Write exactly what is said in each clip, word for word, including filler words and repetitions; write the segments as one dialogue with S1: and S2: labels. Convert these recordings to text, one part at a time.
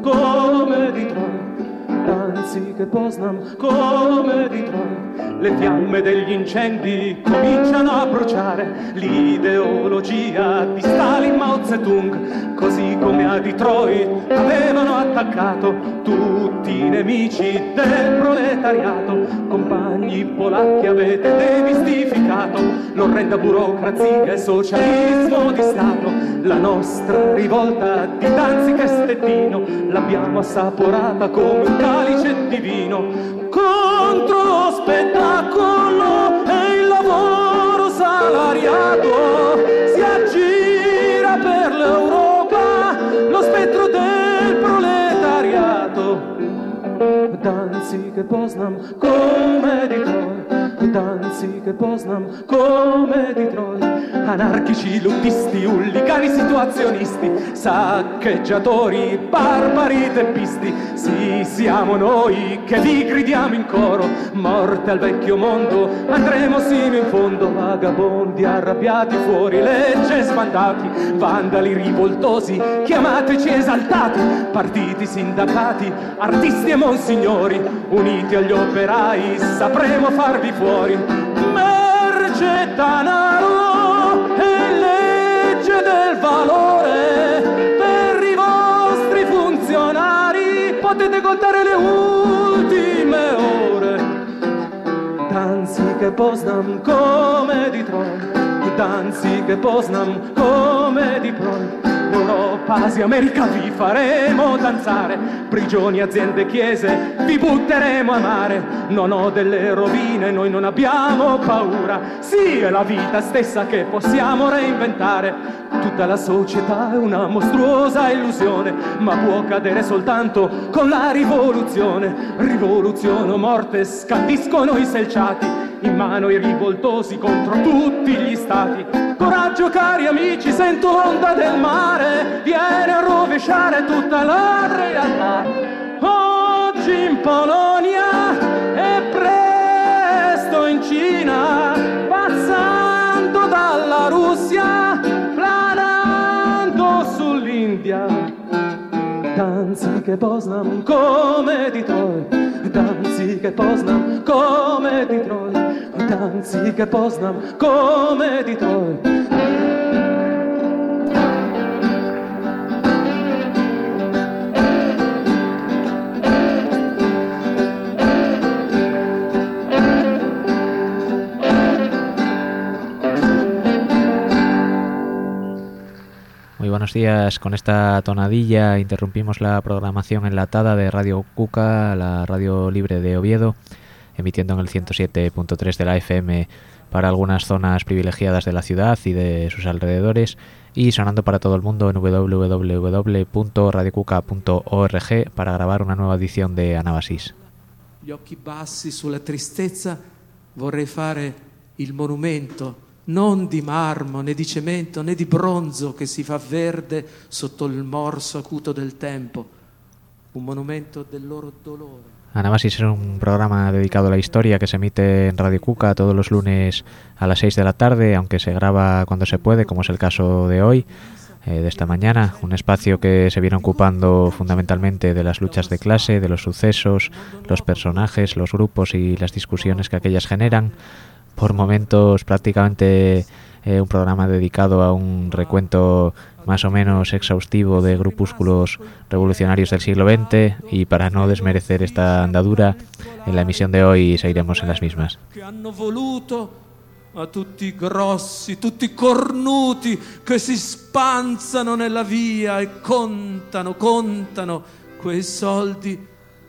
S1: come Detroit. Danzig e Poznań come Detroit. Le fiamme degli incendi cominciano a bruciare l'ideologia di Stalin, Mao Zedong, così come a Detroit avevano attaccato tutti i nemici del proletariato. Compagni polacchi, avete demistificato l'orrenda burocrazia e socialismo di Stato. La nostra rivolta di Danzig e Stettino l'abbiamo assaporata come un calice di vino. Contro lo spettacolo e il lavoro salariato si aggira per l'Europa lo spettro del proletariato. Danzig e Poznań come Detroit, Danzig e Poznań come Detroit. Anarchici, luttisti, ullicani, situazionisti, saccheggiatori, barbari, teppisti. Sì, siamo noi che vi gridiamo in coro: morte al vecchio mondo, andremo sino in fondo. Vagabondi arrabbiati, fuori legge sbandati, vandali rivoltosi, chiamateci esaltati. Partiti, sindacati, artisti e monsignori, uniti agli operai sapremo farvi fuori. Merce, denaro e legge del valore, per i vostri funzionari potete contare le ultime ore. Danzig e Poznań come Detroit, Danzig e Poznań come Detroit. Europa, Asia, America vi faremo danzare, prigioni, aziende, chiese vi butteremo a mare. Non ho delle rovine, noi non abbiamo paura, sì, è la vita stessa che possiamo reinventare. Tutta la società è una mostruosa illusione, ma può cadere soltanto con la rivoluzione. Rivoluzione o morte, scandiscono i selciati, in mano i rivoltosi contro tutti gli stati. Coraggio cari amici, sento l'onda del mare, viene a rovesciare tutta la realtà. Oggi in Polonia e presto in Cina, passando dalla Russia, planando sull'India. Danzig e Poznań come Detroit, Danzig e Poznań come Detroit, Danzig e Poznań come Detroit.
S2: Muy buenos días. Con esta tonadilla interrumpimos la programación enlatada de Radio Cuca, la radio libre de Oviedo, emitiendo en el ciento siete punto tres de la F M para algunas zonas privilegiadas de la ciudad y de sus alrededores, y sonando para todo el mundo en doble u doble u doble u punto radio cuca punto org para grabar una nueva edición de Anabasis.
S3: Gli occhi bassi sulla tristezza, vorrei fare il monumento non di marmo, né di cemento, né di bronzo che si fa verde sotto il morso acuto del tempo, un monumento del loro dolore.
S2: Anabasis es un programa dedicado a la historia que se emite en Radio Cuca todos los lunes a las seis de la tarde, aunque se graba cuando se puede, como es el caso de hoy, eh, de esta mañana. Un espacio que se viene ocupando fundamentalmente de las luchas de clase, de los sucesos, los personajes, los grupos y las discusiones que aquellas generan. Por momentos prácticamente eh, un programa dedicado a un recuento más o menos exhaustivo de grupúsculos revolucionarios del siglo veinte, y para no desmerecer esta andadura, en la emisión de hoy seguiremos en las mismas.
S3: Che hanno voluto a tutti grossi, tutti cornuti, che si spanzano nella via e contano, contano quei soldi.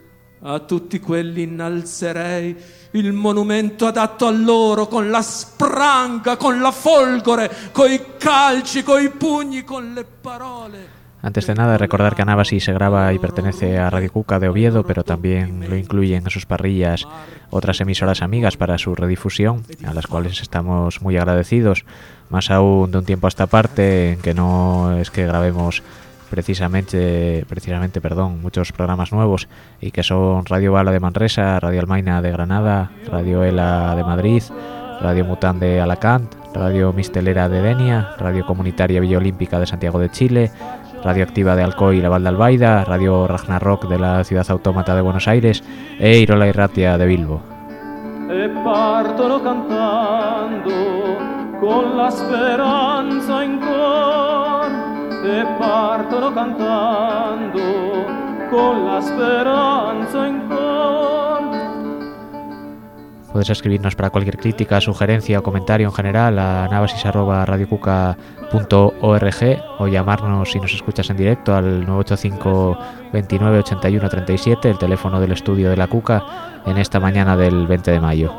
S3: A tutti quelli innalzerei il monumento adatto a loro, con la spranga, con la folgore, coi calci, coi pugni, con le parole.
S2: Antes de nada, recordar que Anabasis se graba y pertenece a Radio Cuca de Oviedo, pero también lo incluyen en sus parrillas otras emisoras amigas para su redifusión, a las cuales estamos muy agradecidos, más aún de un tiempo a esta parte, en que no es que grabemos precisamente precisamente perdón muchos programas nuevos, y que son Radio Bala de Manresa, Radio Almaina de Granada, Radio Ela de Madrid, Radio Mután de Alacant, Radio Mistelera de Denia, Radio Comunitaria Villa Olímpica de Santiago de Chile, Radioactiva de Alcoy y la Val de Albaida, Radio Ragnarok de la Ciudad Autómata de Buenos Aires e Irola Irratia de Bilbo.
S1: E partono cantando con la speranza in cor, e partono cantando con la speranza in cor.
S2: Puedes escribirnos para cualquier crítica, sugerencia o comentario en general a navasis arroba radiocuca punto org o llamarnos si nos escuchas en directo al nueve ocho cinco veintinueve ochenta y uno treinta y siete, el teléfono del estudio de la Cuca, en esta mañana del veinte de mayo.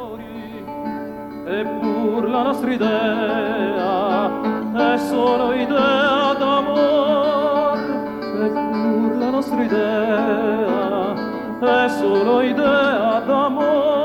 S1: Eppur la nostra idea è solo idea d'amor, eppur la nostra idea è solo idea d'amor.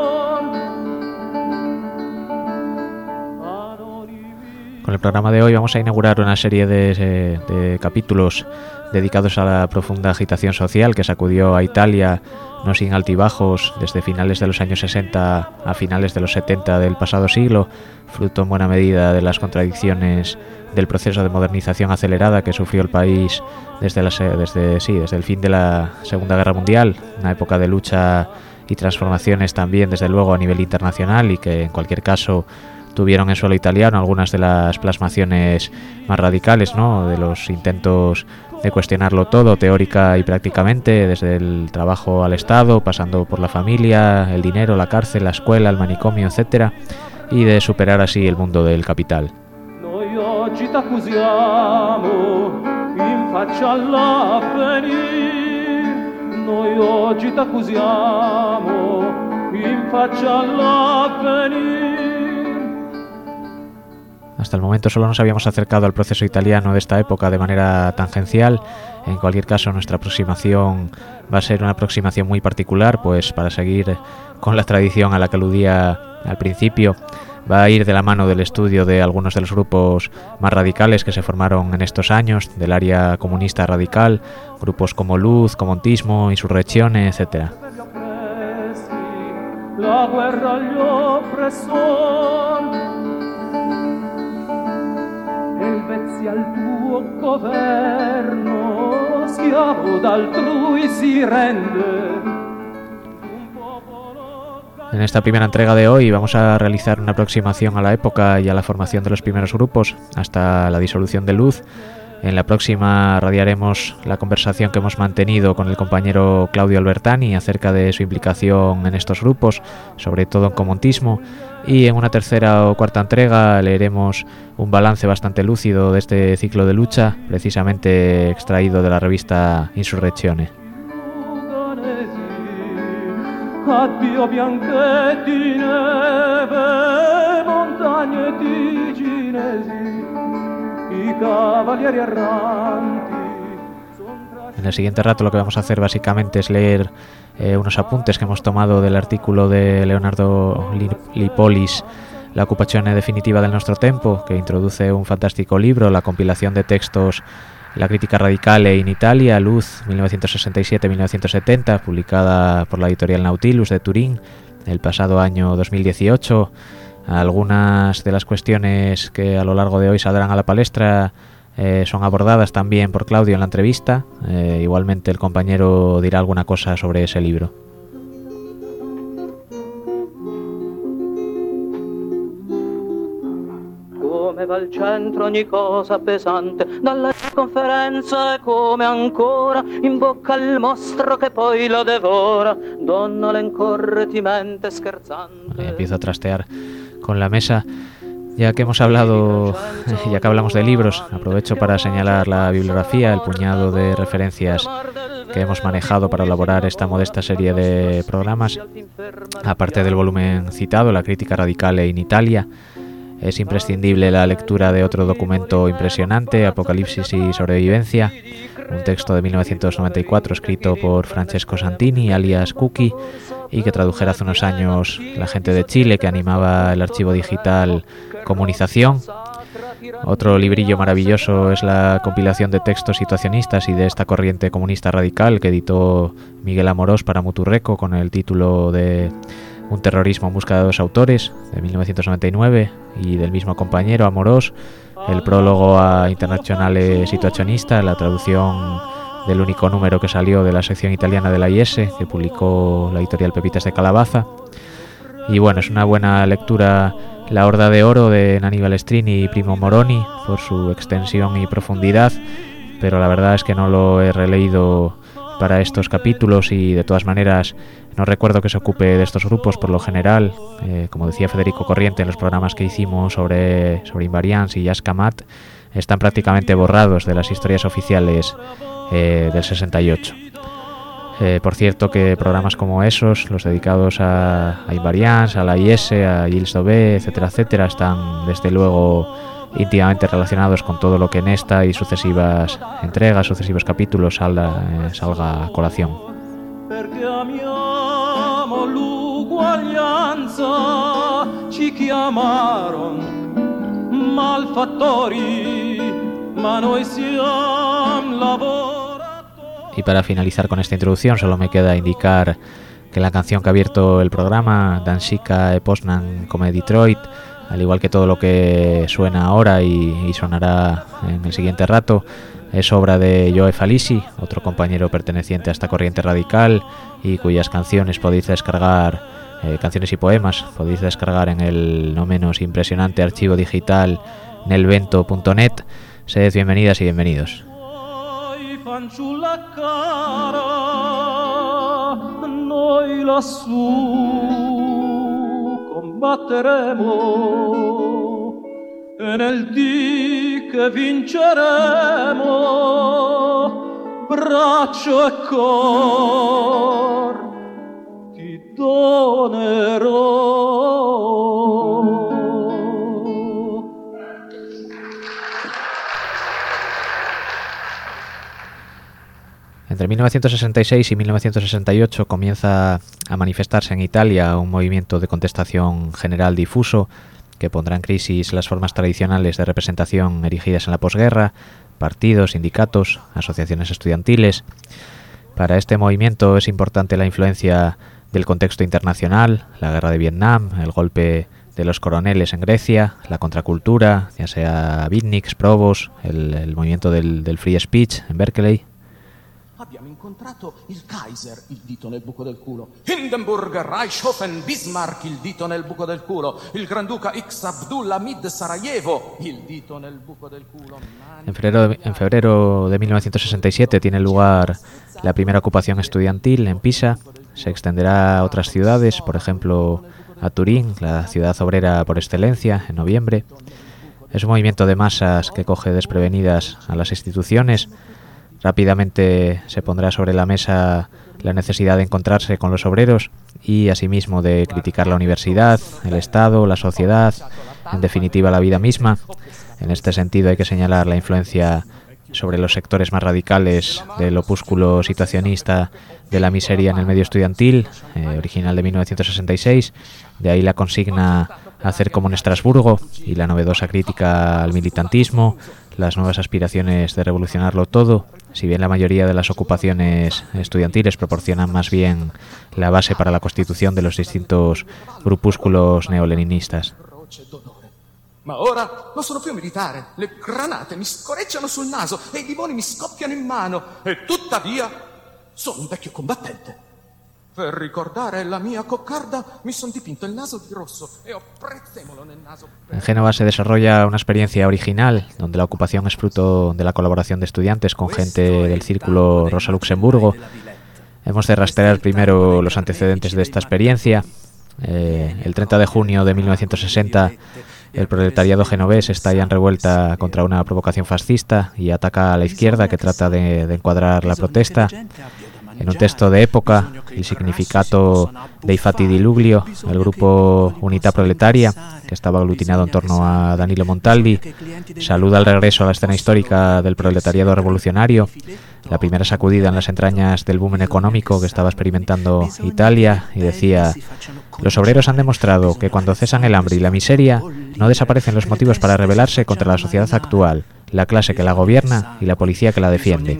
S2: Con el programa de hoy vamos a inaugurar una serie de, de, de capítulos dedicados a la profunda agitación social que sacudió a Italia, no sin altibajos, desde finales de los años sesenta a finales de los setenta del pasado siglo, fruto en buena medida de las contradicciones del proceso de modernización acelerada que sufrió el país desde, la, desde, sí, desde el fin de la Segunda Guerra Mundial, una época de lucha y transformaciones también, desde luego, a nivel internacional, y que en cualquier caso tuvieron en suelo italiano algunas de las plasmaciones más radicales, ¿no?, de los intentos de cuestionarlo todo, teórica y prácticamente, desde el trabajo al Estado, pasando por la familia, el dinero, la cárcel, la escuela, el manicomio, etcétera, y de superar así el mundo del capital.
S1: Noi oggi t'accusiamo in faccia all'avvenir, noi oggi t'accusiamo in faccia all'avvenir.
S2: Hasta el momento solo nos habíamos acercado al proceso italiano de esta época de manera tangencial. En cualquier caso, nuestra aproximación va a ser una aproximación muy particular, pues para seguir con la tradición a la que aludía al principio, va a ir de la mano del estudio de algunos de los grupos más radicales que se formaron en estos años, del área comunista radical, grupos como Luz, Comontismo, Insurreccione, etcétera.
S1: La guerra agli oppressori, elvezzi al tuo governo, schiavo d'altrui si rende.
S2: En esta primera entrega de hoy vamos a realizar una aproximación a la época y a la formación de los primeros grupos hasta la disolución de Luz. En la próxima radiaremos la conversación que hemos mantenido con el compañero Claudio Albertani acerca de su implicación en estos grupos, sobre todo en Comontismo, y en una tercera o cuarta entrega leeremos un balance bastante lúcido de este ciclo de lucha, precisamente extraído de la revista Insurreccione.
S1: Addio bianchetti neve, montagne ticinesi, i cavalieri erranti.
S2: En el siguiente rato lo que vamos a hacer básicamente es leer eh, unos apuntes que hemos tomado del artículo de Leonardo Lipolis, La occupazione definitiva del nostro tempo, que introduce un fantástico libro, la compilación de textos La crítica radical in Italia, Luz, mil novecientos sesenta y siete a mil novecientos setenta, publicada por la editorial Nautilus de Turín el pasado año dos mil dieciocho. Algunas de las cuestiones que a lo largo de hoy saldrán a la palestra eh, son abordadas también por Claudio en la entrevista. Eh, igualmente el compañero dirá alguna cosa sobre ese libro.
S4: Come va al centro ogni cosa pesante, dalla conferenza è come ancora in bocca al mostro che poi lo devora, donna l'incorrettimente scherzante.
S2: Eh, empiezo a trastear con la mesa. Ya que hemos hablado, ya que hablamos de libros, aprovecho para señalar la bibliografía, el puñado de referencias que hemos manejado para elaborar esta modesta serie de programas. Aparte del volumen citado, La crítica radical in Italia, es imprescindible la lectura de otro documento impresionante, Apocalipsis y sobrevivencia, un texto de mil novecientos noventa y cuatro escrito por Francesco Santini, alias Cookie, y que tradujera hace unos años la gente de Chile, que animaba el archivo digital Comunización. Otro librillo maravilloso es la compilación de textos situacionistas y de esta corriente comunista radical que editó Miguel Amorós para Muturreco con el título de Un terrorismo en busca de dos autores, de mil novecientos noventa y nueve, y del mismo compañero, Amorós, el prólogo a Internazionale Situazionista, la traducción del único número que salió de la sección italiana de la I S, que publicó la editorial Pepitas de Calabaza. Y bueno, es una buena lectura La Horda de Oro de Aníbal Strini y Primo Moroni, por su extensión y profundidad, pero la verdad es que no lo he releído para estos capítulos y de todas maneras no recuerdo que se ocupe de estos grupos por lo general. Eh, como decía Federico Corriente en los programas que hicimos sobre, sobre Invariants y Jazz Kamat, están prácticamente borrados de las historias oficiales eh, del sesenta y ocho. Eh, por cierto que programas como esos, los dedicados a, a Invariants, a la I S, a Gilles Dobé, etcétera, etcétera, están desde luego íntimamente relacionados con todo lo que en esta y sucesivas entregas, sucesivos capítulos salga, eh, salga a colación.
S1: Perché amiamo l'uguaglianza, ci chiamaron malfattori, ma noi siamo lavoratori.
S2: Y para finalizar con esta introducción solo me queda indicar que la canción que ha abierto el programa, Danzika e Poznan come Detroit, al igual que todo lo que suena ahora y, y sonará en el siguiente rato, es obra de Joe Falisi, otro compañero perteneciente a esta corriente radical y cuyas canciones podéis descargar, eh, canciones y poemas, podéis descargar en el no menos impresionante archivo digital nelvento punto net. Sed bienvenidas y bienvenidos.
S1: Fanciulla cara, noi lassù combatteremo e nel dì che vinceremo, braccio e cor ti donerò.
S2: Entre mil novecientos sesenta y seis y mil novecientos sesenta y ocho comienza a manifestarse en Italia un movimiento de contestación general difuso que pondrá en crisis las formas tradicionales de representación erigidas en la posguerra, partidos, sindicatos, asociaciones estudiantiles. Para este movimiento es importante la influencia del contexto internacional, la guerra de Vietnam, el golpe de los coroneles en Grecia, la contracultura, ya sea Beatniks, Provos, el, el movimiento del, del free speech en Berkeley.
S5: Abbiamo incontrato il Kaiser, il dito nel buco del culo, Hindenburg, Reichshofen, Bismarck, il dito nel buco del culo, il Granduca X Abdullah Mid Sarajevo, il dito nel buco del culo.
S2: En febrero, de, en febrero de mil novecientos sesenta y siete tiene lugar la primera ocupación estudiantil en Pisa. Se extenderá a otras ciudades, por ejemplo a Turín, la ciudad obrera por excelencia, en noviembre. Es un movimiento de masas que coge desprevenidas a las instituciones. Rápidamente se pondrá sobre la mesa la necesidad de encontrarse con los obreros y asimismo de criticar la universidad, el Estado, la sociedad, en definitiva la vida misma. En este sentido hay que señalar la influencia sobre los sectores más radicales del opúsculo situacionista de la miseria en el medio estudiantil, eh, original de mil novecientos sesenta y seis, de ahí la consigna hacer como en Estrasburgo y la novedosa crítica al militantismo, las nuevas aspiraciones de revolucionarlo todo, si bien la mayoría de las ocupaciones estudiantiles proporcionan más bien la base para la constitución de los distintos grupúsculos neoleninistas.
S5: Ma ora non sono più militare, le granate mi scorreggiano sul naso e i limoni mi scoppiano in mano e tuttavia sono un vecchio combattente. Per ricordare la mia coccarda mi son dipinto il naso di rosso e ho prezzemolo nel naso.
S2: En Génova se desarrolla una experiencia original donde la ocupación es fruto de la colaboración de estudiantes con gente del círculo Rosa Luxemburgo. Hemos de rastrear primero los antecedentes de esta experiencia. Eh, el treinta de junio de mil novecientos sesenta el proletariado genovés estalla en revuelta contra una provocación fascista y ataca a la izquierda que trata de, de encuadrar la protesta. En un texto de época, il significato dei fatti di Luglio, el grupo Unità Proletaria, que estaba aglutinado en torno a Danilo Montaldi, saluda el regreso a la escena histórica del proletariado revolucionario, la primera sacudida en las entrañas del boom económico que estaba experimentando Italia, y decía: los obreros han demostrado que cuando cesan el hambre y la miseria, no desaparecen los motivos para rebelarse contra la sociedad actual, la clase que la gobierna y la policía que la defiende.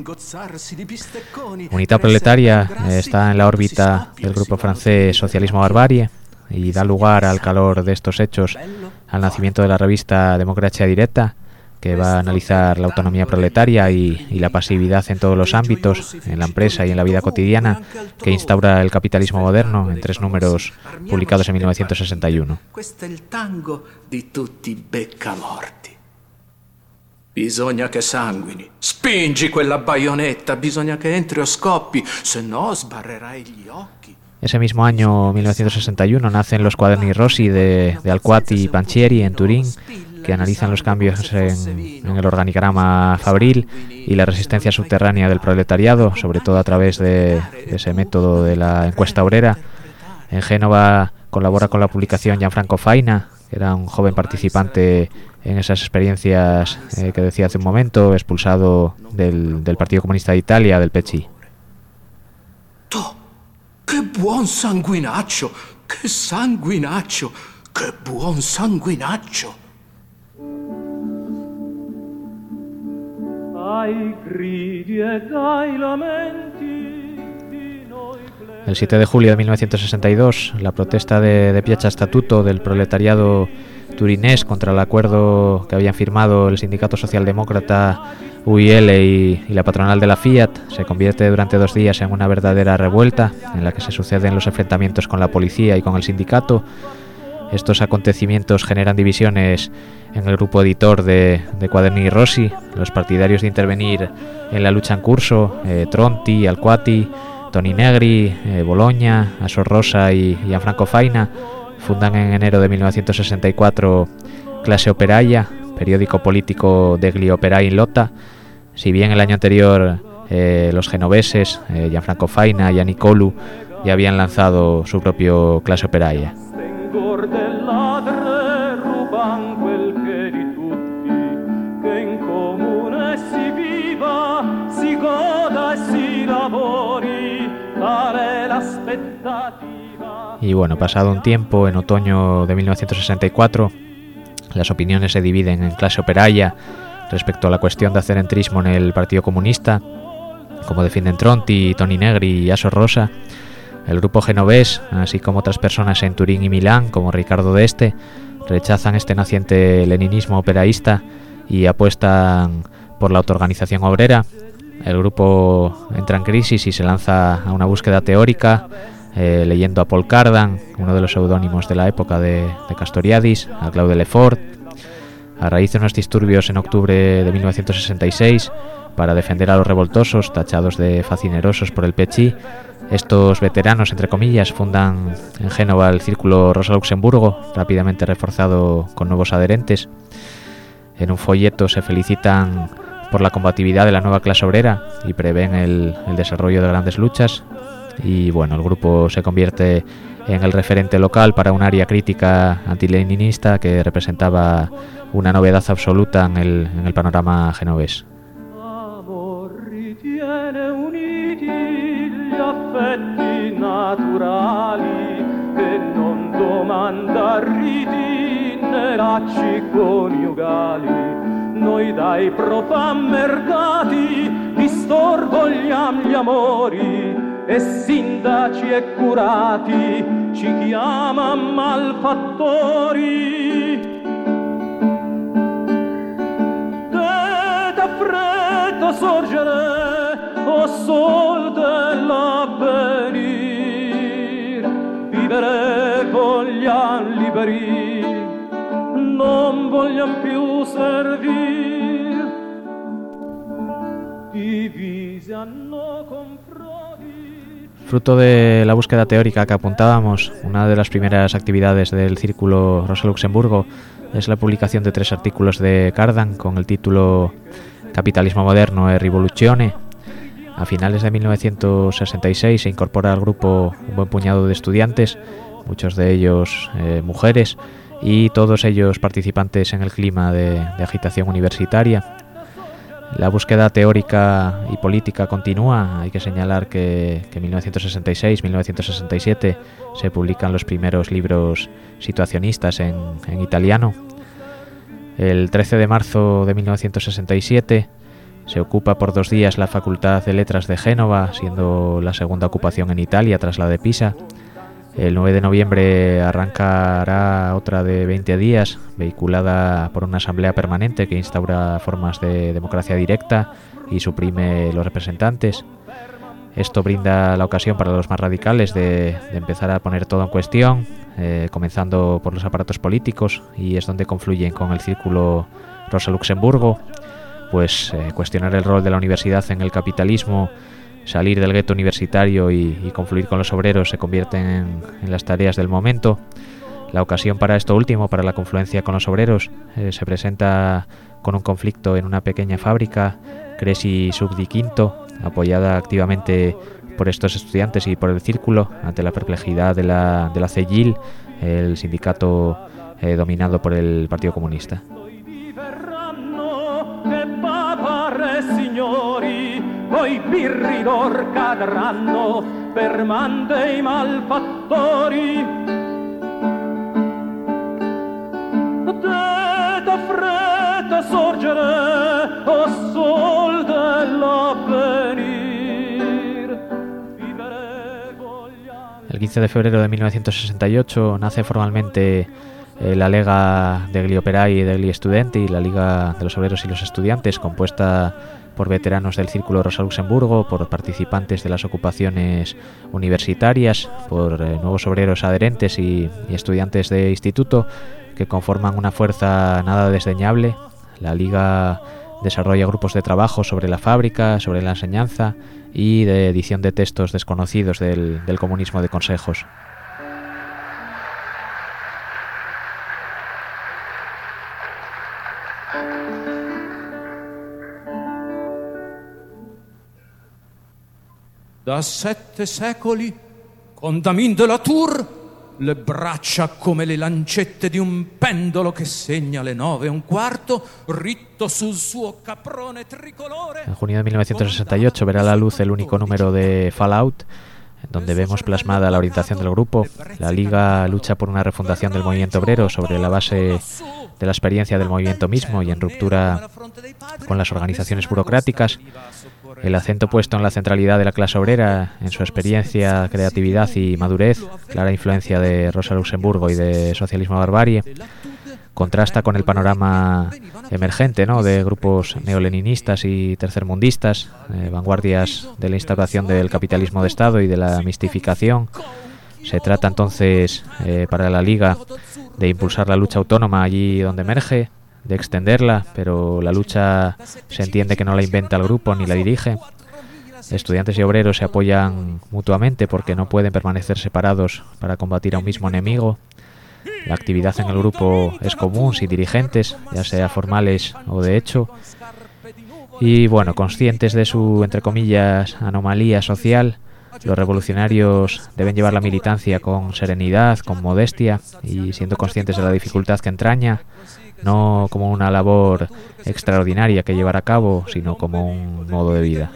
S2: Unità Proletaria está en la órbita del grupo francés Socialismo Barbarie, y da lugar al calor de estos hechos al nacimiento de la revista Democracia Directa, que va a analizar la autonomía proletaria y, y la pasividad en todos los ámbitos, en la empresa y en la vida cotidiana, que instaura el capitalismo moderno, en tres números publicados en mil novecientos sesenta y uno.
S5: Questo è il tango di tutti i beccamorti. Bisogna che sanguini. Spingi quella baionetta, bisogna che entri o scoppi, se no sbarrerai gli occhi.
S2: Ese mismo año, mil novecientos sesenta y uno, nacen los Quaderni Rossi de, de Alquati y Panchieri en Turín, que analizan los cambios en, en el organigrama fabril y la resistencia subterránea del proletariado, sobre todo a través de, de ese método de la encuesta obrera. En Génova colabora con la publicación Gianfranco Faina, que era un joven participante en esas experiencias eh, que decía hace un momento, expulsado del, del Partido Comunista de Italia, del P C I.
S5: Tu, che buon sanguinaccio, che sanguinaccio, che buon sanguinaccio.
S1: Ai gridi ed ai lamenti di noi plebei.
S2: El siete de julio de mil novecientos sesenta y dos, la protesta de, de Piazza Statuto del proletariado turinés contra el acuerdo que habían firmado el sindicato socialdemócrata U I L y, y la patronal de la Fiat se convierte durante dos días en una verdadera revuelta en la que se suceden los enfrentamientos con la policía y con el sindicato. Estos acontecimientos generan divisiones en el grupo editor de, de Quaderni Rossi. Los partidarios de intervenir en la lucha en curso, eh, Tronti, Alquati, Toni Negri, eh, Bologna, Asor Rosa y Gianfranco Faina, fundan en enero de mil novecientos sesenta y cuatro Clase Operaia, periódico político degli operai in lotta. Si bien el año anterior eh, los genoveses, eh, Gianfranco Faina y Anicolu, ya habían lanzado su propio Clase Operaia. Y bueno, pasado un tiempo, en otoño de mil novecientos sesenta y cuatro, las opiniones se dividen en Clase Operaia respecto a la cuestión de hacer entrismo en el Partido Comunista, como defienden Tronti, Toni Negri y Asor Rosa. El grupo genovés, así como otras personas en Turín y Milán, como Ricardo d'Este, rechazan este naciente leninismo operaísta y apuestan por la autoorganización obrera. El grupo entra en crisis y se lanza a una búsqueda teórica, eh, leyendo a Paul Cardan, uno de los seudónimos de la época de, de Castoriadis, a Claude Lefort. A raíz de unos disturbios en octubre de mil novecientos sesenta y seis, para defender a los revoltosos tachados de facinerosos por el P C I, estos veteranos, entre comillas, fundan en Génova el Círculo Rosa Luxemburgo, rápidamente reforzado con nuevos adherentes. En un folleto se felicitan por la combatividad de la nueva clase obrera y prevén el, el desarrollo de grandes luchas. Y bueno, el grupo se convierte en el referente local para un área crítica antileninista que representaba una novedad absoluta en el, en el panorama genovés.
S1: Affetti naturali e non domanda riti né lacci coniugali. Noi dai profan mercati distorgogliam gli amori e sindaci e curati ci chiaman malfattori. Te freddo sorgere o sol dell'avvenir, vivere vogliam liberi, non vogliam più servir, divisi hanno comprodi.
S2: Fruto de la búsqueda teórica que apuntábamos, una de las primeras actividades del Círculo Rosa Luxemburgo es la publicación de tres artículos de Cardan con el título Capitalismo moderno e rivoluzione. A finales de mil novecientos sesenta y seis se incorpora al grupo un buen puñado de estudiantes, muchos de ellos eh, mujeres, y todos ellos participantes en el clima de, de agitación universitaria. La búsqueda teórica y política continúa. Hay que señalar que, que en mil novecientos sesenta y seis a mil novecientos sesenta y siete se publican los primeros libros situacionistas en, en italiano. El trece de marzo de mil novecientos sesenta y siete se ocupa por dos días la Facultad de Letras de Génova, siendo la segunda ocupación en Italia tras la de Pisa. El nueve de noviembre arrancará otra de veinte días, vehiculada por una asamblea permanente que instaura formas de democracia directa y suprime los representantes. Esto brinda la ocasión para los más radicales de, de empezar a poner todo en cuestión, eh, comenzando por los aparatos políticos, y es donde confluyen con el círculo Rosa Luxemburgo, pues eh, cuestionar el rol de la universidad en el capitalismo, salir del gueto universitario y, y confluir con los obreros se convierten en, en las tareas del momento. La ocasión para esto último, para la confluencia con los obreros, eh, se presenta con un conflicto en una pequeña fábrica, Cresi Subdi Quinto, apoyada activamente por estos estudiantes y por el círculo, ante la perplejidad de la, de la C G I L, el sindicato eh, dominado por el Partido Comunista.
S1: Poi birri d'or cadranno per man dei malfattori. Da fretta sorgere o sol dell'avvenir.
S2: El quince de febrero de mil novecientos sesenta y ocho nace formalmente eh, la Lega degli Operai e degli Studenti, la Liga de los Obreros y los Estudiantes, compuesta por veteranos del Círculo Rosa Luxemburgo, por participantes de las ocupaciones universitarias, por eh, nuevos obreros adherentes y, y estudiantes de instituto, que conforman una fuerza nada desdeñable. La Liga desarrolla grupos de trabajo sobre la fábrica, sobre la enseñanza y de edición de textos desconocidos del, del comunismo de consejos.
S3: Da sette secoli, con Damin de la Tour, le braccia come le lancette di un pendolo che segna le nove e un quarto, ritto sul suo caprone tricolore.
S2: En junio de mil novecientos sesenta y ocho verá la luz el único número de Fallout, donde vemos plasmada la orientación del grupo. La Liga lucha por una refundación del movimiento obrero sobre la base de la experiencia del movimiento mismo y en ruptura con las organizaciones burocráticas. El acento puesto en la centralidad de la clase obrera, en su experiencia, creatividad y madurez, clara influencia de Rosa Luxemburgo y de Socialismo Barbarie, contrasta con el panorama emergente, ¿no?, de grupos neoleninistas y tercermundistas, eh, vanguardias de la instauración del capitalismo de Estado y de la mistificación. Se trata entonces eh, para la Liga de impulsar la lucha autónoma allí donde emerge, de extenderla, pero la lucha se entiende que no la inventa el grupo ni la dirige. Estudiantes y obreros se apoyan mutuamente porque no pueden permanecer separados para combatir a un mismo enemigo. La actividad en el grupo es común, sin dirigentes, ya sea formales o de hecho. Y bueno, conscientes de su, entre comillas, anomalía social, los revolucionarios deben llevar la militancia con serenidad, con modestia y siendo conscientes de la dificultad que entraña, no como una labor extraordinaria que llevar a cabo, sino como un modo de vida.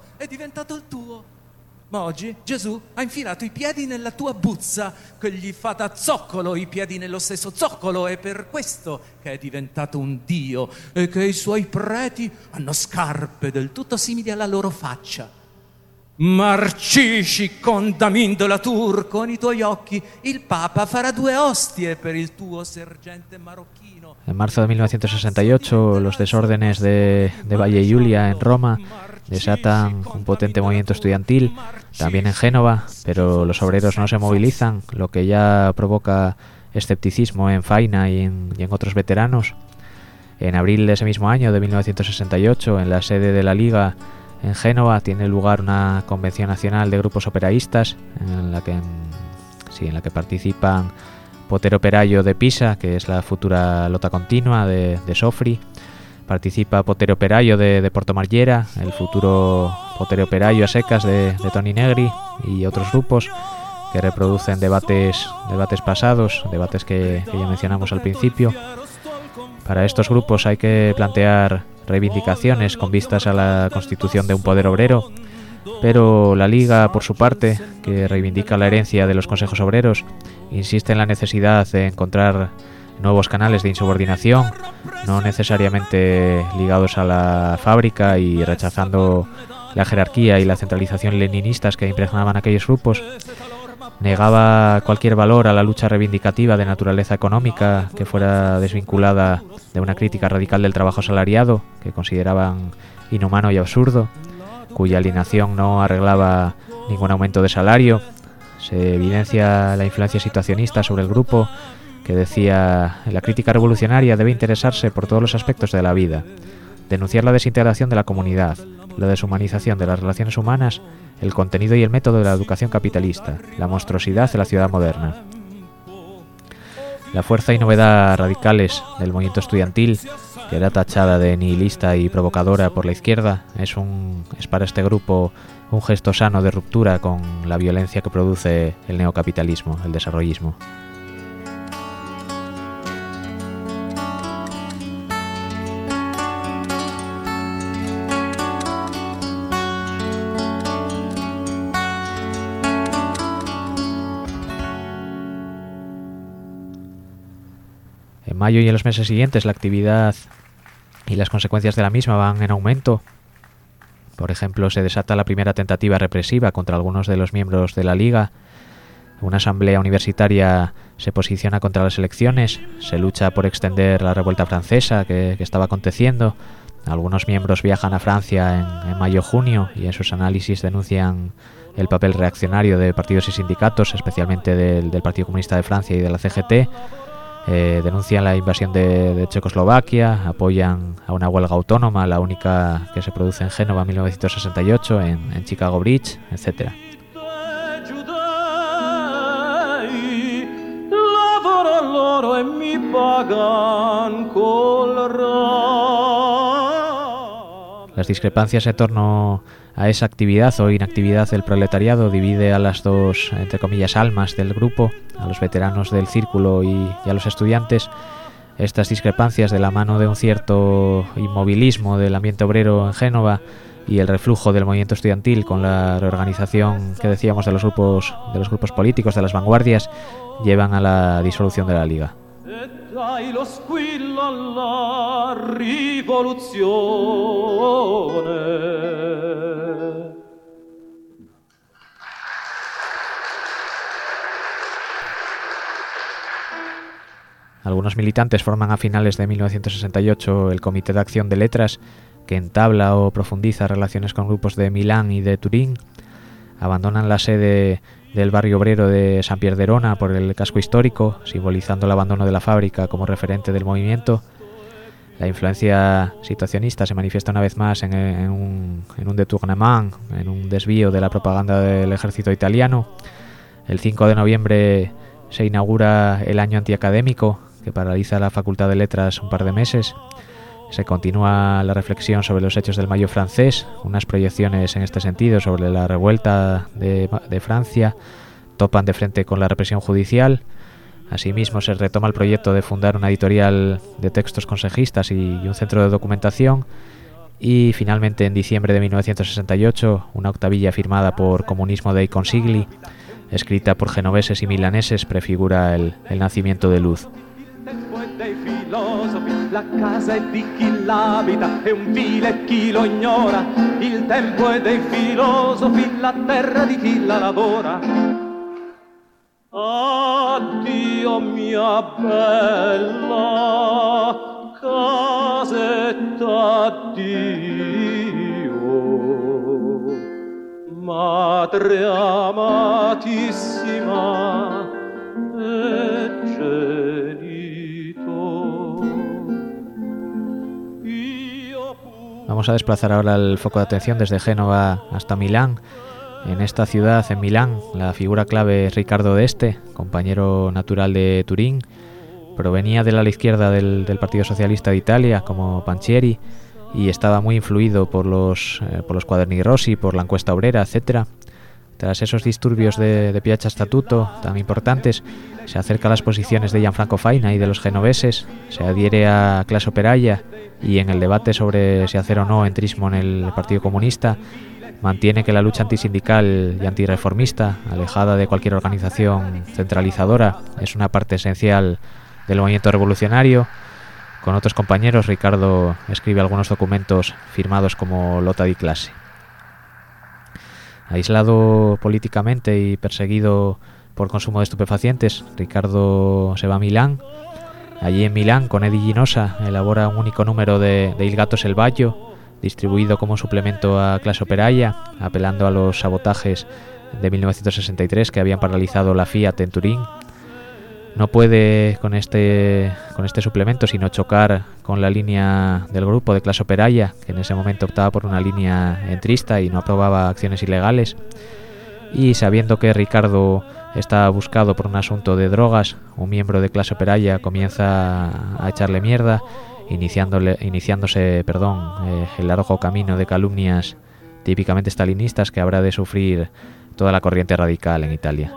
S3: Ma oggi Gesù ha infilato i piedi nella tua buzza che gli fa da zoccolo, i piedi nello stesso zoccolo, è per questo che è diventato un dio e che i suoi preti hanno scarpe del tutto simili alla loro faccia. Marcisci con Damin de la Tour, con i tuoi occhi il Papa farà due ostie per il tuo sergente marocchino.
S2: En marzo de mil novecientos sesenta y ocho, los desórdenes de, de Valle Giulia en Roma desatan un potente movimiento estudiantil, también en Génova, pero los obreros no se movilizan, lo que ya provoca escepticismo en Faina y en, y en otros veteranos. En abril de ese mismo año, de mil novecientos sesenta y ocho, en la sede de la Liga en Génova, tiene lugar una convención nacional de grupos operaístas en la que, sí, en la que participan Potere Operaio de Pisa, que es la futura Lota Continua de, de Sofri. Participa Potere Operaio de, de Portomarghera, el futuro Potere Operaio a secas de, de Toni Negri y otros grupos que reproducen debates, debates pasados, debates que, que ya mencionamos al principio. Para estos grupos hay que plantear reivindicaciones con vistas a la constitución de un poder obrero, pero la Liga, por su parte, que reivindica la herencia de los consejos obreros, insiste en la necesidad de encontrar nuevos canales de insubordinación, no necesariamente ligados a la fábrica y rechazando la jerarquía y la centralización leninistas que impregnaban aquellos grupos. Negaba cualquier valor a la lucha reivindicativa de naturaleza económica que fuera desvinculada de una crítica radical del trabajo asalariado, que consideraban inhumano y absurdo, cuya alienación no arreglaba ningún aumento de salario. Se evidencia la influencia situacionista sobre el grupo, que decía: la crítica revolucionaria debe interesarse por todos los aspectos de la vida, denunciar la desintegración de la comunidad, la deshumanización de las relaciones humanas, el contenido y el método de la educación capitalista, la monstruosidad de la ciudad moderna. La fuerza y novedad radicales del movimiento estudiantil, que era tachada de nihilista y provocadora por la izquierda, es, un, es para este grupo un gesto sano de ruptura con la violencia que produce el neocapitalismo, el desarrollismo. En mayo y en los meses siguientes la actividad y las consecuencias de la misma van en aumento. Por ejemplo, se desata la primera tentativa represiva contra algunos de los miembros de la Liga. Una asamblea universitaria se posiciona contra las elecciones, se lucha por extender la revuelta francesa que, que estaba aconteciendo. Algunos miembros viajan a Francia en, en mayo-junio y en sus análisis denuncian el papel reaccionario de partidos y sindicatos, especialmente del, del Partido Comunista de Francia y de la C G T. Eh, denuncian la invasión de, de Checoslovaquia, apoyan a una huelga autónoma, la única que se produce en Génova en mil novecientos sesenta y ocho, en, en Chicago Bridge, etcétera. Las discrepancias en torno a esa actividad o inactividad del proletariado divide a las dos, entre comillas, almas del grupo, a los veteranos del círculo y, y a los estudiantes. Estas discrepancias, de la mano de un cierto inmovilismo del ambiente obrero en Génova y el reflujo del movimiento estudiantil con la reorganización que decíamos de los grupos, de los grupos políticos, de las vanguardias, llevan a la disolución de la Liga.
S1: Dai lo squillo alla rivoluzione.
S2: Algunos militantes forman a finales de mil novecientos sesenta y ocho el Comité de Acción de Letras, que entabla o profundiza relaciones con grupos de Milán y de Turín. Abandonan la sede del barrio obrero de San Pierderona por el casco histórico, simbolizando el abandono de la fábrica como referente del movimiento. La influencia situacionista se manifiesta una vez más en, en, un, en un détournement, en un desvío de la propaganda del ejército italiano. El cinco de noviembre se inaugura el año antiacadémico, que paraliza la Facultad de Letras un par de meses. Se continúa la reflexión sobre los hechos del Mayo francés, unas proyecciones en este sentido sobre la revuelta de, de Francia topan de frente con la represión judicial. Asimismo, se retoma el proyecto de fundar una editorial de textos consejistas y, y un centro de documentación. Y finalmente, en diciembre de mil novecientos sesenta y ocho, una octavilla firmada por Comunismo Dei Consigli, escrita por genoveses y milaneses, prefigura el, el nacimiento de Luz.
S1: La casa è di chi l'abita e un vile chi lo ignora. Il tempo è dei filosofi, la terra di chi la lavora. Addio mia bella casetta, addio, madre amatissima e
S2: Vamos a desplazar ahora el foco de atención desde Génova hasta Milán. En esta ciudad, en Milán, la figura clave es Riccardo d'Este, compañero natural de Turín. Provenía del ala izquierda del, del Partido Socialista de Italia, como Panchieri, y estaba muy influido por los, eh, por los Quaderni Rossi, por la encuesta obrera, etcétera. Tras esos disturbios de, de Piazza Statuto tan importantes, se acerca a las posiciones de Gianfranco Faina y de los genoveses, se adhiere a clase operaia y en el debate sobre si hacer o no entrismo en el Partido Comunista, mantiene que la lucha antisindical y antirreformista, alejada de cualquier organización centralizadora, es una parte esencial del movimiento revolucionario. Con otros compañeros, Ricardo escribe algunos documentos firmados como Lotta di classe. Aislado políticamente y perseguido por consumo de estupefacientes, Ricardo se va a Milán. Allí en Milán, con Eddie Ginosa, elabora un único número de, de Il Gatto Selvaggio, distribuido como suplemento a Classe Operaia, apelando a los sabotajes de mil novecientos sesenta y tres que habían paralizado la Fiat en Turín. No puede con este, con este suplemento sino chocar con la línea del grupo de Classe Operaia, que en ese momento optaba por una línea entrista y no aprobaba acciones ilegales. Y sabiendo que Ricardo está buscado por un asunto de drogas, un miembro de Classe Operaia comienza a echarle mierda, iniciándole, iniciándose perdón, eh, el largo camino de calumnias típicamente stalinistas que habrá de sufrir toda la corriente radical en Italia.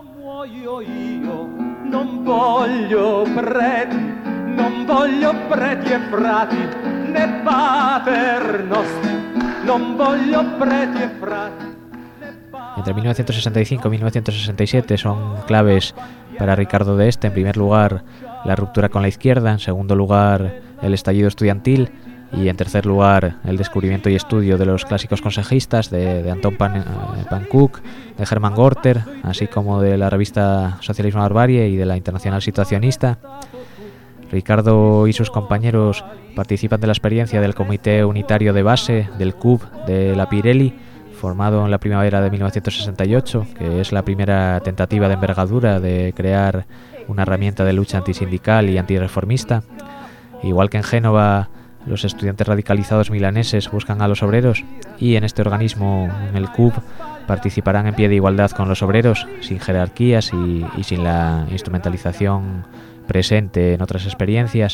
S1: Non voglio preti, non voglio preti e frati, né pater nostri, non voglio preti e frati.
S2: Entre mil novecientos sesenta y cinco y mil novecientos sesenta y siete son claves para Ricardo de Este. En primer lugar, la ruptura con la izquierda. En segundo lugar, el estallido estudiantil. Y en tercer lugar, el descubrimiento y estudio de los clásicos consejistas de, de Anton Pan, eh, Pankow, de Hermann Gorter, así como de la revista Socialismo Barbarie y de la Internacional Situacionista. Ricardo y sus compañeros participan de la experiencia del Comité Unitario de Base, del C U B de la Pirelli, formado en la primavera de mil novecientos sesenta y ocho, que es la primera tentativa de envergadura de crear una herramienta de lucha antisindical y antirreformista. Igual que en Génova, los estudiantes radicalizados milaneses buscan a los obreros y en este organismo, en el C U B, participarán en pie de igualdad con los obreros, sin jerarquías y, y sin la instrumentalización presente en otras experiencias.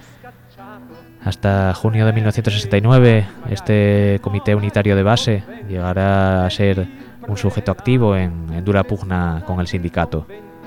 S2: Hasta junio de mil novecientos sesenta y nueve, este comité unitario de base llegará a ser un sujeto activo en, en dura pugna con el sindicato.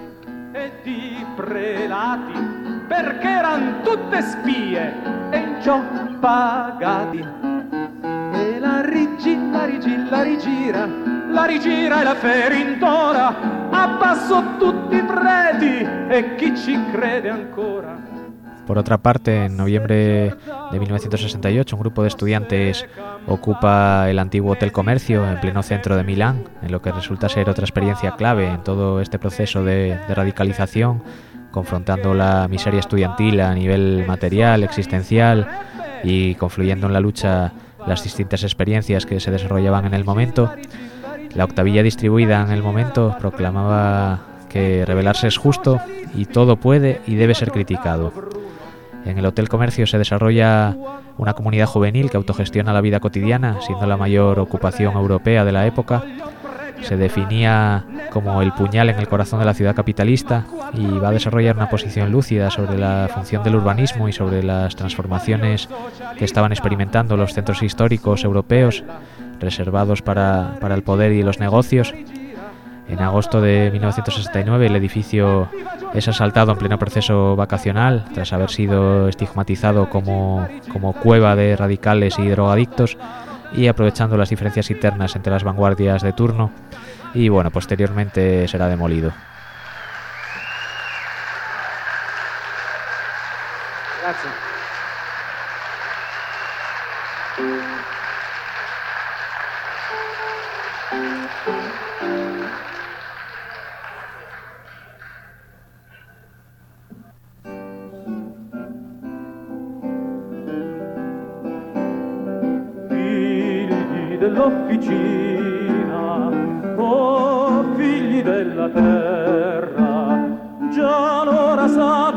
S1: Perché eran tutte spie e in ciò pagati. E la rigira, la rigira, la rigira, la rigira e la ferintora, abbasso tutti i preti e chi ci crede ancora.
S2: Por otra parte, en noviembre de mil novecientos sesenta y ocho, un grupo de estudiantes ocupa el antiguo Hotel Comercio en pleno centro de Milán, en lo que resulta ser otra experiencia clave en todo este proceso de, de radicalización, confrontando la miseria estudiantil a nivel material, existencial y confluyendo en la lucha las distintas experiencias que se desarrollaban en el momento. La octavilla distribuida en el momento proclamaba que rebelarse es justo y todo puede y debe ser criticado. En el Hotel Comercio se desarrolla una comunidad juvenil que autogestiona la vida cotidiana, siendo la mayor ocupación europea de la época. Se definía como el puñal en el corazón de la ciudad capitalista y va a desarrollar una posición lúcida sobre la función del urbanismo y sobre las transformaciones que estaban experimentando los centros históricos europeos reservados para, para el poder y los negocios. En agosto de mil novecientos sesenta y nueve el edificio es asaltado en pleno proceso vacacional tras haber sido estigmatizado como, como cueva de radicales y drogadictos, y aprovechando las diferencias internas entre las vanguardias de turno, y bueno, posteriormente será demolido.
S1: Grazie. Dell'officina, oh figli della terra, già l'ora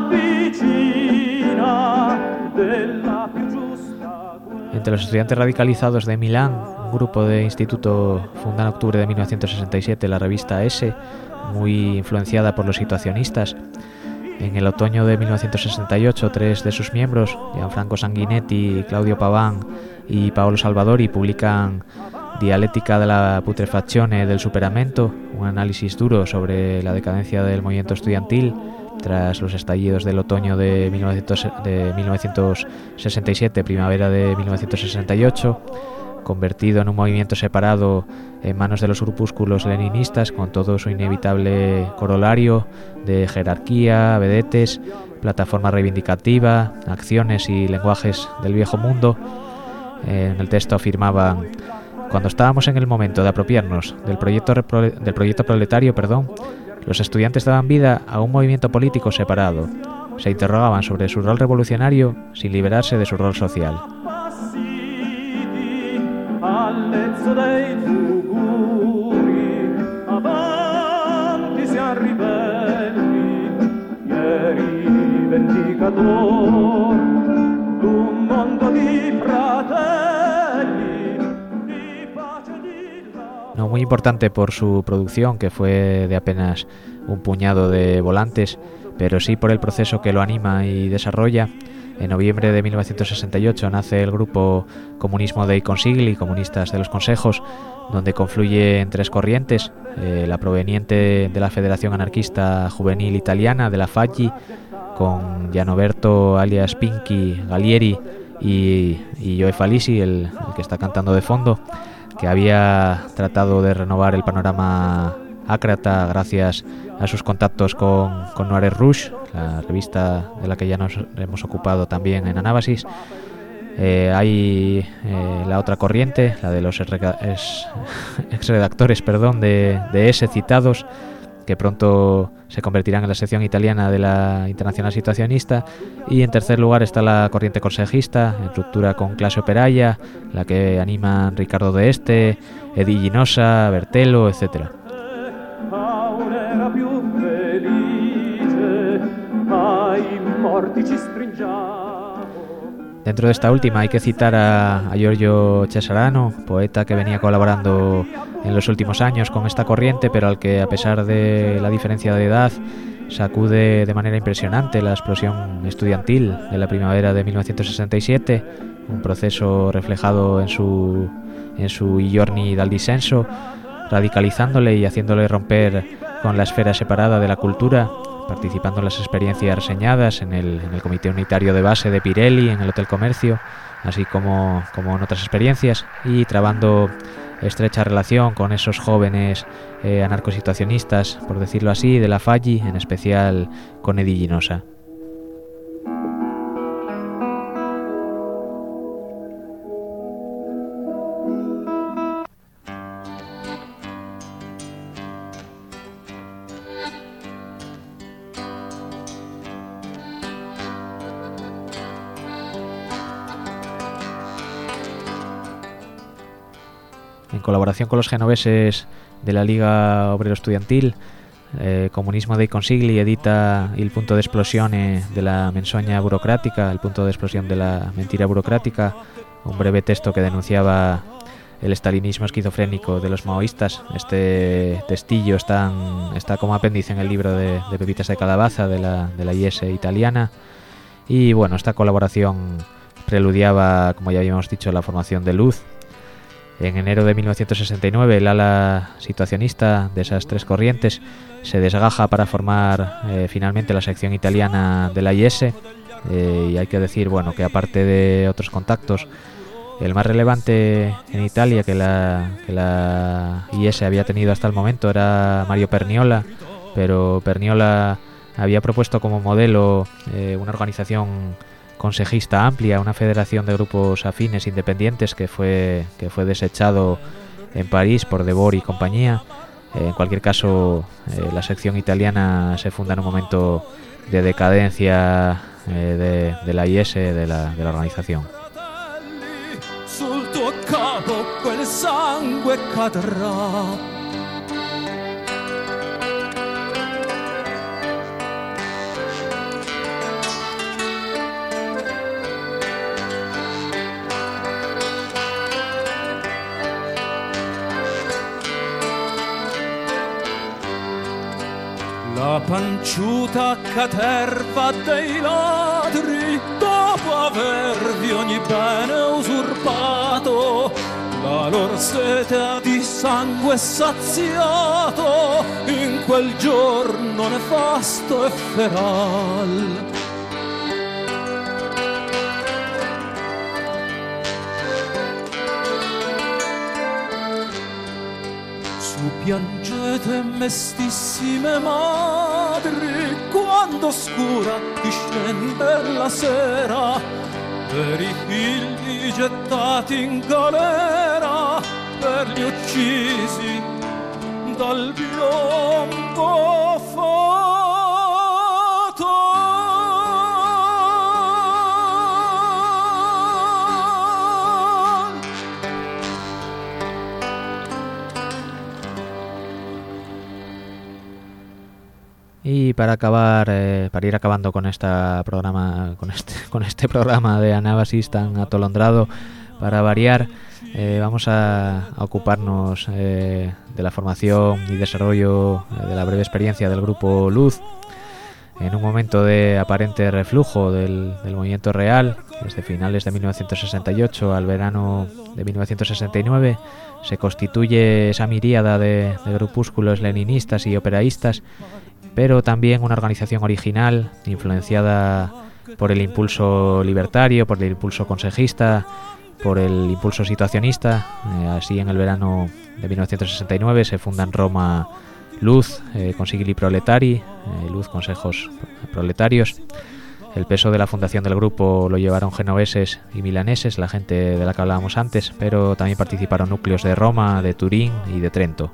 S1: s'avvicina della più giusta.
S2: Entre los estudiantes radicalizados de Milán, un grupo de instituto funda en octubre de mil novecientos sesenta y siete la revista S, muy influenciada por los situacionistas. En el otoño de mil novecientos sesenta y ocho, tres de sus miembros, Gianfranco Sanguinetti, Claudio Paván y Paolo Salvadori, publican Dialéctica de la Putrefaczione del Superamento, un análisis duro sobre la decadencia del movimiento estudiantil tras los estallidos del otoño de, mil novecientos, de mil novecientos sesenta y siete, primavera de mil novecientos sesenta y ocho, convertido en un movimiento separado en manos de los grupúsculos leninistas, con todo su inevitable corolario de jerarquía, vedetes, plataforma reivindicativa, acciones y lenguajes del viejo mundo. En el texto afirmaban: cuando estábamos en el momento de apropiarnos del proyecto, del proyecto proletario, perdón, Los estudiantes daban vida a un movimiento político separado. Se interrogaban sobre su rol revolucionario sin liberarse de su rol social. No muy importante por su producción, que fue de apenas un puñado de volantes, pero sí por el proceso que lo anima y desarrolla. En noviembre de mil novecientos sesenta y ocho nace el grupo Comunismo dei Consigli, Comunistas de los Consejos, donde confluyen tres corrientes, eh, la proveniente de la Federación Anarquista Juvenil Italiana, de la F A G I, con Gianoberto alias Pinky Gallieri y, y Joe Falisi, el, el que está cantando de fondo, que había tratado de renovar el panorama ácrata gracias a sus contactos con, con Noir et Rouge, la revista de la que ya nos hemos ocupado también en Anábasis. Eh, hay eh, la otra corriente, la de los exredactores perdón, de, de S citados, que pronto se convertirán en la sección italiana de la Internacional Situacionista. Y en tercer lugar está la corriente consejista, en ruptura con clase operaia, la que animan Ricardo de Este, Edi Ginosa, Bertello, etcétera. Dentro de esta última hay que citar a, a Giorgio Cesarano, poeta que venía colaborando en los últimos años con esta corriente, pero al que, a pesar de la diferencia de edad, sacude de manera impresionante la explosión estudiantil de la primavera de mil novecientos sesenta y siete, un proceso reflejado en su, en su I giorni dal dissenso, radicalizándole y haciéndole romper con la esfera separada de la cultura, participando en las experiencias reseñadas en el, en el Comité Unitario de Base de Pirelli, en el Hotel Comercio, así como, como en otras experiencias, y trabando estrecha relación con esos jóvenes eh, anarcosituacionistas, por decirlo así, de la F A G I, en especial con Edi Ginosa. En colaboración con los genoveses de la Liga Obrero Estudiantil, eh, Comunismo dei Consigli edita Il punto de esplosione de la mensoña burocrática, el punto de explosión de la mentira burocrática, un breve texto que denunciaba el estalinismo esquizofrénico de los maoístas. Este testillo está, en, está como apéndice en el libro de, de Pepitas de Calabaza de la, de la I S italiana. Y bueno, esta colaboración preludiaba, como ya habíamos dicho, la formación de Luz. En enero de mil novecientos sesenta y nueve, el ala situacionista de esas tres corrientes se desgaja para formar eh, finalmente la sección italiana de la I S, eh, y hay que decir, bueno, que aparte de otros contactos, el más relevante en Italia que la, que la I S había tenido hasta el momento era Mario Perniola, pero Perniola había propuesto como modelo eh, una organización consejista amplia, una federación de grupos afines independientes que fue, que fue desechado en París por Debord y compañía. Eh, en cualquier caso, eh, la sección italiana se funda en un momento de decadencia eh, de, de la I S, de la, de la organización.
S3: Sul tuo capo quel sangue cadrà. La panciuta caterva dei ladri, dopo avervi ogni bene usurpato, la lor sete di sangue saziato, in quel giorno nefasto e feral. Piangete mestissime madri quando scura discende la sera, per i figli gettati in galera, per gli uccisi dal piombo
S2: Y para acabar, eh, para ir acabando con esta programa, con este, con este programa de Anábasis tan atolondrado, para variar, eh, vamos a, a ocuparnos eh, de la formación y desarrollo eh, de la breve experiencia del grupo Luz, en un momento de aparente reflujo del, del movimiento real. Desde finales de mil novecientos sesenta y ocho al verano de mil novecientos sesenta y nueve se constituye esa miríada de, de grupúsculos leninistas y operaístas, pero también una organización original, influenciada por el impulso libertario, por el impulso consejista, por el impulso situacionista. Eh, así, en el verano de mil novecientos sesenta y nueve se funda en Roma Luz, eh, Consigli Proletari, eh, Luz Consejos Proletarios. El peso de la fundación del grupo lo llevaron genoveses y milaneses, la gente de la que hablábamos antes, pero también participaron núcleos de Roma, de Turín y de Trento.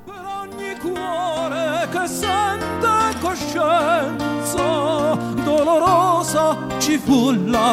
S3: Dolorosa ci fu la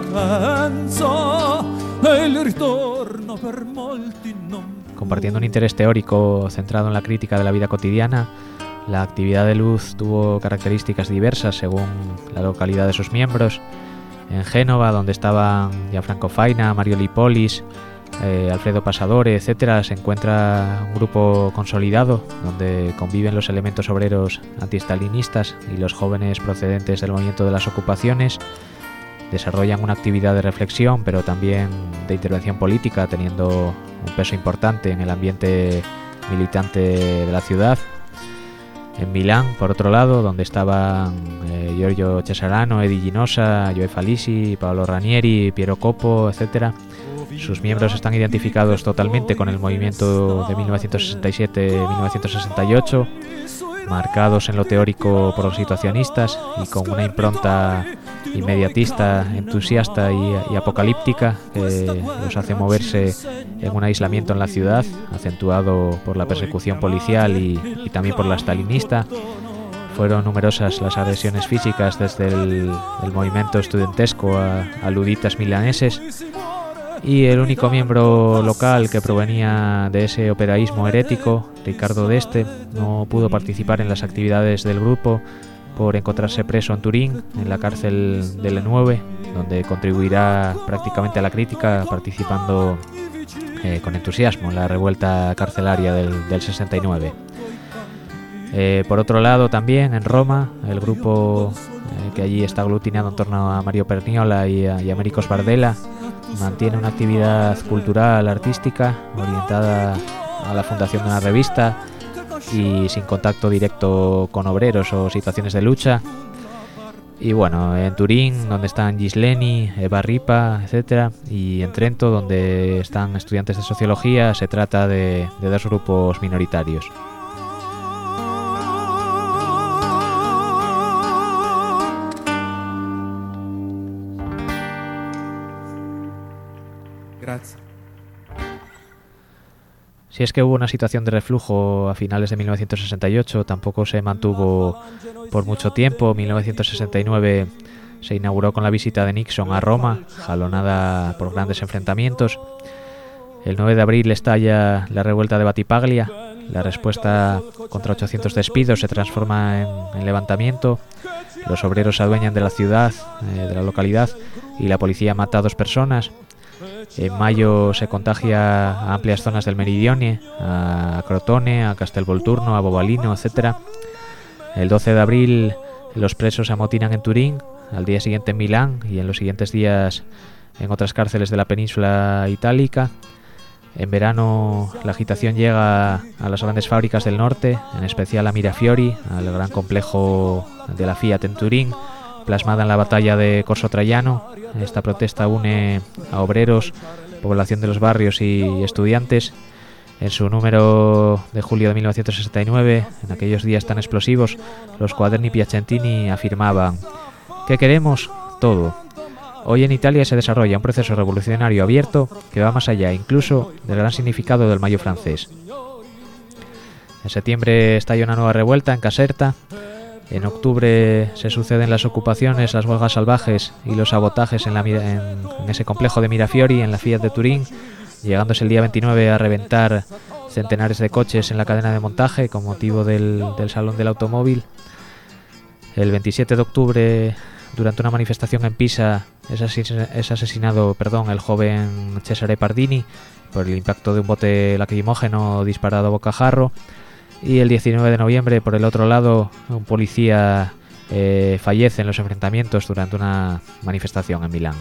S3: partenza e il ritorno per molti non.
S2: Compartiendo un interés teórico centrado en la crítica de la vida cotidiana, la actividad de Luz tuvo características diversas según la localidad de sus miembros. En Génova, donde estaban Gianfranco Faina, Mario Lipolis, eh, Alfredo Pasadore, etcétera, se encuentra un grupo consolidado donde conviven los elementos obreros antistalinistas y los jóvenes procedentes del movimiento de las ocupaciones. Desarrollan una actividad de reflexión, pero también de intervención política, teniendo un peso importante en el ambiente militante de la ciudad. En Milán, por otro lado, donde estaban eh, Giorgio Cesarano, Edi Ginosa, Joe Falisi, Paolo Ranieri, Piero Coppo, etcétera, sus miembros están identificados totalmente con el movimiento de mil novecientos sesenta y siete a mil novecientos sesenta y ocho, marcados en lo teórico por los situacionistas y con una impronta inmediatista, entusiasta y, y apocalíptica que los hace moverse en un aislamiento en la ciudad, acentuado por la persecución policial y, y también por la stalinista. Fueron numerosas las agresiones físicas desde el, el movimiento estudentesco a, a luditas milaneses, y el único miembro local que provenía de ese operaísmo herético, Ricardo d'Este, no pudo participar en las actividades del grupo por encontrarse preso en Turín, en la cárcel de Le nueve, donde contribuirá prácticamente a la crítica, participando eh, con entusiasmo en la revuelta carcelaria del, del sesenta y nueve. Eh, por otro lado, también en Roma, el grupo eh, que allí está aglutinado en torno a Mario Perniola y a, y a Americos Bardella mantiene una actividad cultural, artística, orientada a la fundación de una revista y sin contacto directo con obreros o situaciones de lucha. Y bueno, en Turín, donde están Gisleni, Eva Ripa, etcétera, y en Trento, donde están estudiantes de sociología, se trata de, de dos grupos minoritarios.
S3: Gracias.
S2: Si es que hubo una situación de reflujo a finales de mil novecientos sesenta y ocho, tampoco se mantuvo por mucho tiempo. mil novecientos sesenta y nueve se inauguró con la visita de Nixon a Roma, jalonada por grandes enfrentamientos. El nueve de abril estalla la revuelta de Battipaglia. La respuesta contra ochocientos despidos se transforma en, en levantamiento. Los obreros se adueñan de la ciudad, eh, de la localidad, y la policía mata a dos personas. En mayo se contagia a amplias zonas del Meridione, a Crotone, a Castelvolturno, a Bovalino, etcétera. El doce de abril los presos se amotinan en Turín, al día siguiente en Milán y en los siguientes días en otras cárceles de la península itálica. En verano la agitación llega a las grandes fábricas del norte, en especial a Mirafiori, al gran complejo de la Fiat en Turín, plasmada en la batalla de Corso Traiano. Esta protesta une a obreros, población de los barrios y estudiantes. En su número de julio de mil novecientos sesenta y nueve, en aquellos días tan explosivos, los Quaderni Piacentini afirmaban: ¿qué queremos? Todo. Hoy en Italia se desarrolla un proceso revolucionario abierto que va más allá incluso del gran significado del Mayo francés. En septiembre estalla una nueva revuelta en Caserta. En octubre se suceden las ocupaciones, las huelgas salvajes y los sabotajes en, la, en, en ese complejo de Mirafiori, en la Fiat de Turín, llegándose el día veintinueve a reventar centenares de coches en la cadena de montaje con motivo del, del Salón del Automóvil. El veintisiete de octubre, durante una manifestación en Pisa, es, asesin- es asesinado perdón, el joven Cesare Pardini por el impacto de un bote lacrimógeno disparado a bocajarro. Y el diecinueve de noviembre, por el otro lado, un policía eh, fallece en los enfrentamientos durante una manifestación en Milán.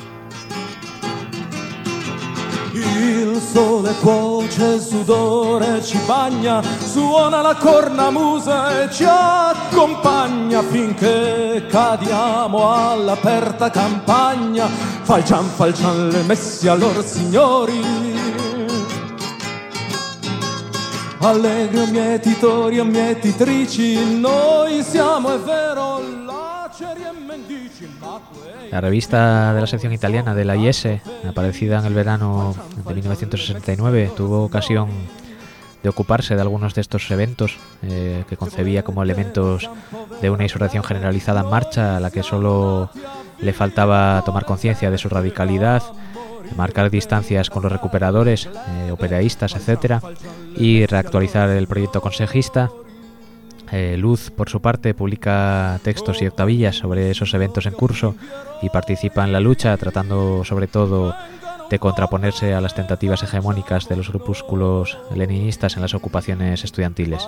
S1: Il sole cuoce, sudore ci bagna, suona la cornamusa e ci accompagna finché cadiamo all'aperta campagna. Falcian, falcian le messi a lor signori, allegri mietitori e mietitrici, noi siamo, è vero, laceri e mendici, ma quei...
S2: La revista de la sección italiana de la I S, aparecida en el verano de mil novecientos sesenta y nueve, tuvo ocasión de ocuparse de algunos de estos eventos eh, que concebía como elementos de una insurrección generalizada en marcha, a la que solo le faltaba tomar conciencia de su radicalidad, marcar distancias con los recuperadores, eh, operaístas, etcétera, y reactualizar el proyecto consejista. Eh, Luz, por su parte, publica textos y octavillas sobre esos eventos en curso y participa en la lucha, tratando sobre todo de contraponerse a las tentativas hegemónicas de los grupúsculos leninistas en las ocupaciones estudiantiles.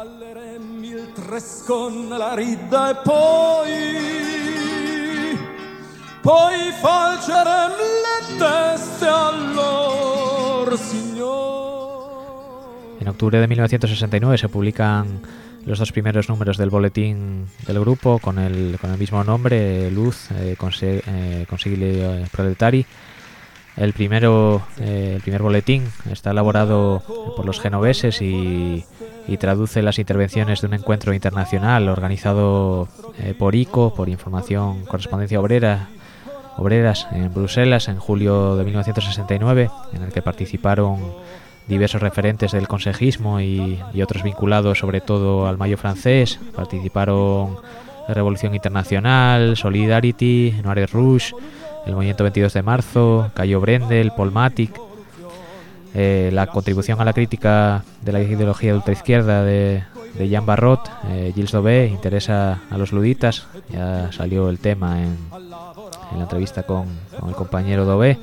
S2: En octubre de mil novecientos sesenta y nueve se publican los dos primeros números del boletín del grupo con el, con el mismo nombre, Luz, eh, conse, eh, Consiglio Proletari. El primero, eh, el primer boletín está elaborado por los genoveses y, y traduce las intervenciones de un encuentro internacional organizado eh, por I C O, por Información Correspondencia Obrera, Obreras, en Bruselas, en julio de mil novecientos sesenta y nueve, en el que participaron diversos referentes del consejismo y, y otros vinculados sobre todo al Mayo francés. Participaron la Revolución Internacional, Solidarity, Noir Rouge, el Movimiento veintidós de marzo, Cayo Brendel, Paul Matic. Eh, la contribución a la crítica de la ideología de ultraizquierda de, de Jean Barrot, eh, Gilles Dauvé, interesa a los luditas. Ya salió el tema en, en la entrevista con, con el compañero Dauvé.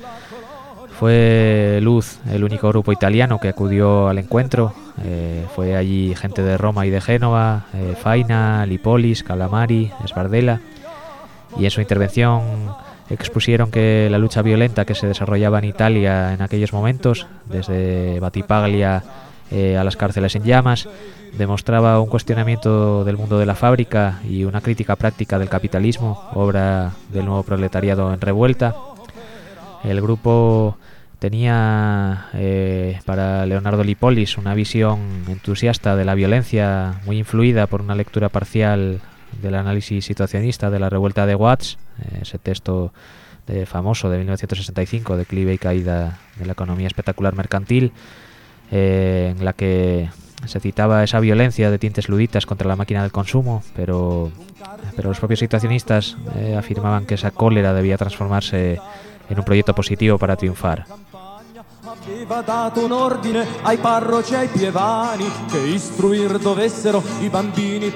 S2: Fue Luz el único grupo italiano que acudió al encuentro. Eh, fue allí gente de Roma y de Génova, eh, Faina, Lipolis, Calamari, Sbardella, y en su intervención expusieron que la lucha violenta que se desarrollaba en Italia en aquellos momentos, desde Battipaglia eh, a las cárceles en llamas, demostraba un cuestionamiento del mundo de la fábrica y una crítica práctica del capitalismo, obra del nuevo proletariado en revuelta. El grupo tenía eh, para Leonardo Lipolis una visión entusiasta de la violencia, muy influida por una lectura parcial del análisis situacionista de la revuelta de Watts, eh, ese texto de, famoso de mil novecientos sesenta y cinco, Declive y caída de la economía espectacular mercantil, eh, en la que se citaba esa violencia de tintes luditas contra la máquina del consumo, pero, pero los propios situacionistas eh, afirmaban que esa cólera debía transformarse en un proyecto positivo para triunfar.
S1: Aveva dato un ordine ai parroci e ai pievani che istruir dovessero i bambini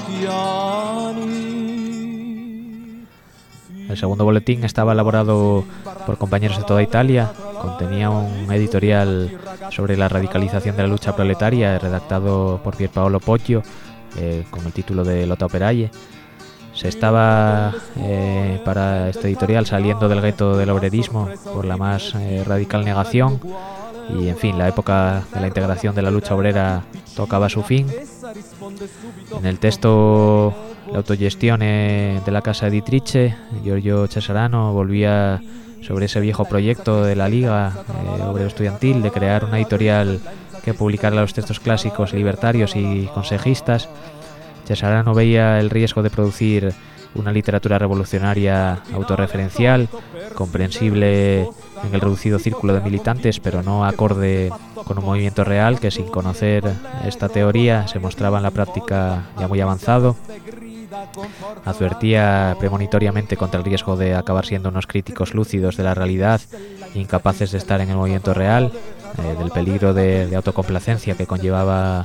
S1: parrocchiani.
S2: El segundo boletín estaba elaborado por compañeros de toda Italia, contenía un editorial sobre la radicalización de la lucha proletaria redactado por Pierpaolo Poggio, eh, con el título de Lotta Operaie. Se estaba eh, para este editorial saliendo del gueto del obrerismo por la más eh, radical negación y, en fin, la época de la integración de la lucha obrera tocaba su fin. En el texto La autogestione de la casa editrice, Giorgio Cesarano volvía sobre ese viejo proyecto de la Liga eh, Obrero Estudiantil de crear una editorial que publicara los textos clásicos libertarios y consejistas. Cesarano veía el riesgo de producir una literatura revolucionaria autorreferencial, comprensible en el reducido círculo de militantes, pero no acorde con un movimiento real que, sin conocer esta teoría, se mostraba en la práctica ya muy avanzado. Advertía premonitoriamente contra el riesgo de acabar siendo unos críticos lúcidos de la realidad, incapaces de estar en el movimiento real, eh, del peligro de, de autocomplacencia que conllevaba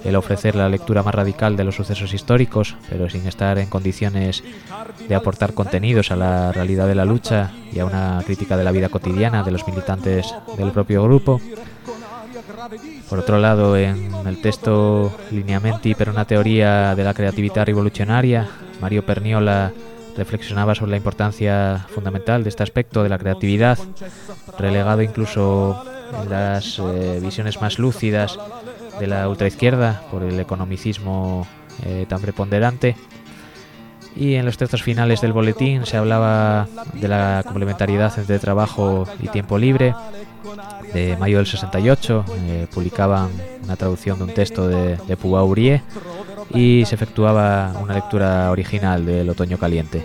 S2: el ofrecer la lectura más radical de los sucesos históricos, pero sin estar en condiciones de aportar contenidos a la realidad de la lucha y a una crítica de la vida cotidiana de los militantes del propio grupo. Por otro lado, en el texto Lineamenti per una teoria de la creatividad revolucionaria, Mario Perniola reflexionaba sobre la importancia fundamental de este aspecto de la creatividad, relegado incluso en las eh, visiones más lúcidas de la ultraizquierda por el economicismo eh, tan preponderante. Y en los textos finales del boletín se hablaba de la complementariedad entre trabajo y tiempo libre. De mayo del sesenta y ocho eh, publicaban una traducción de un texto de, de Pouaurier y se efectuaba una lectura original del Otoño Caliente.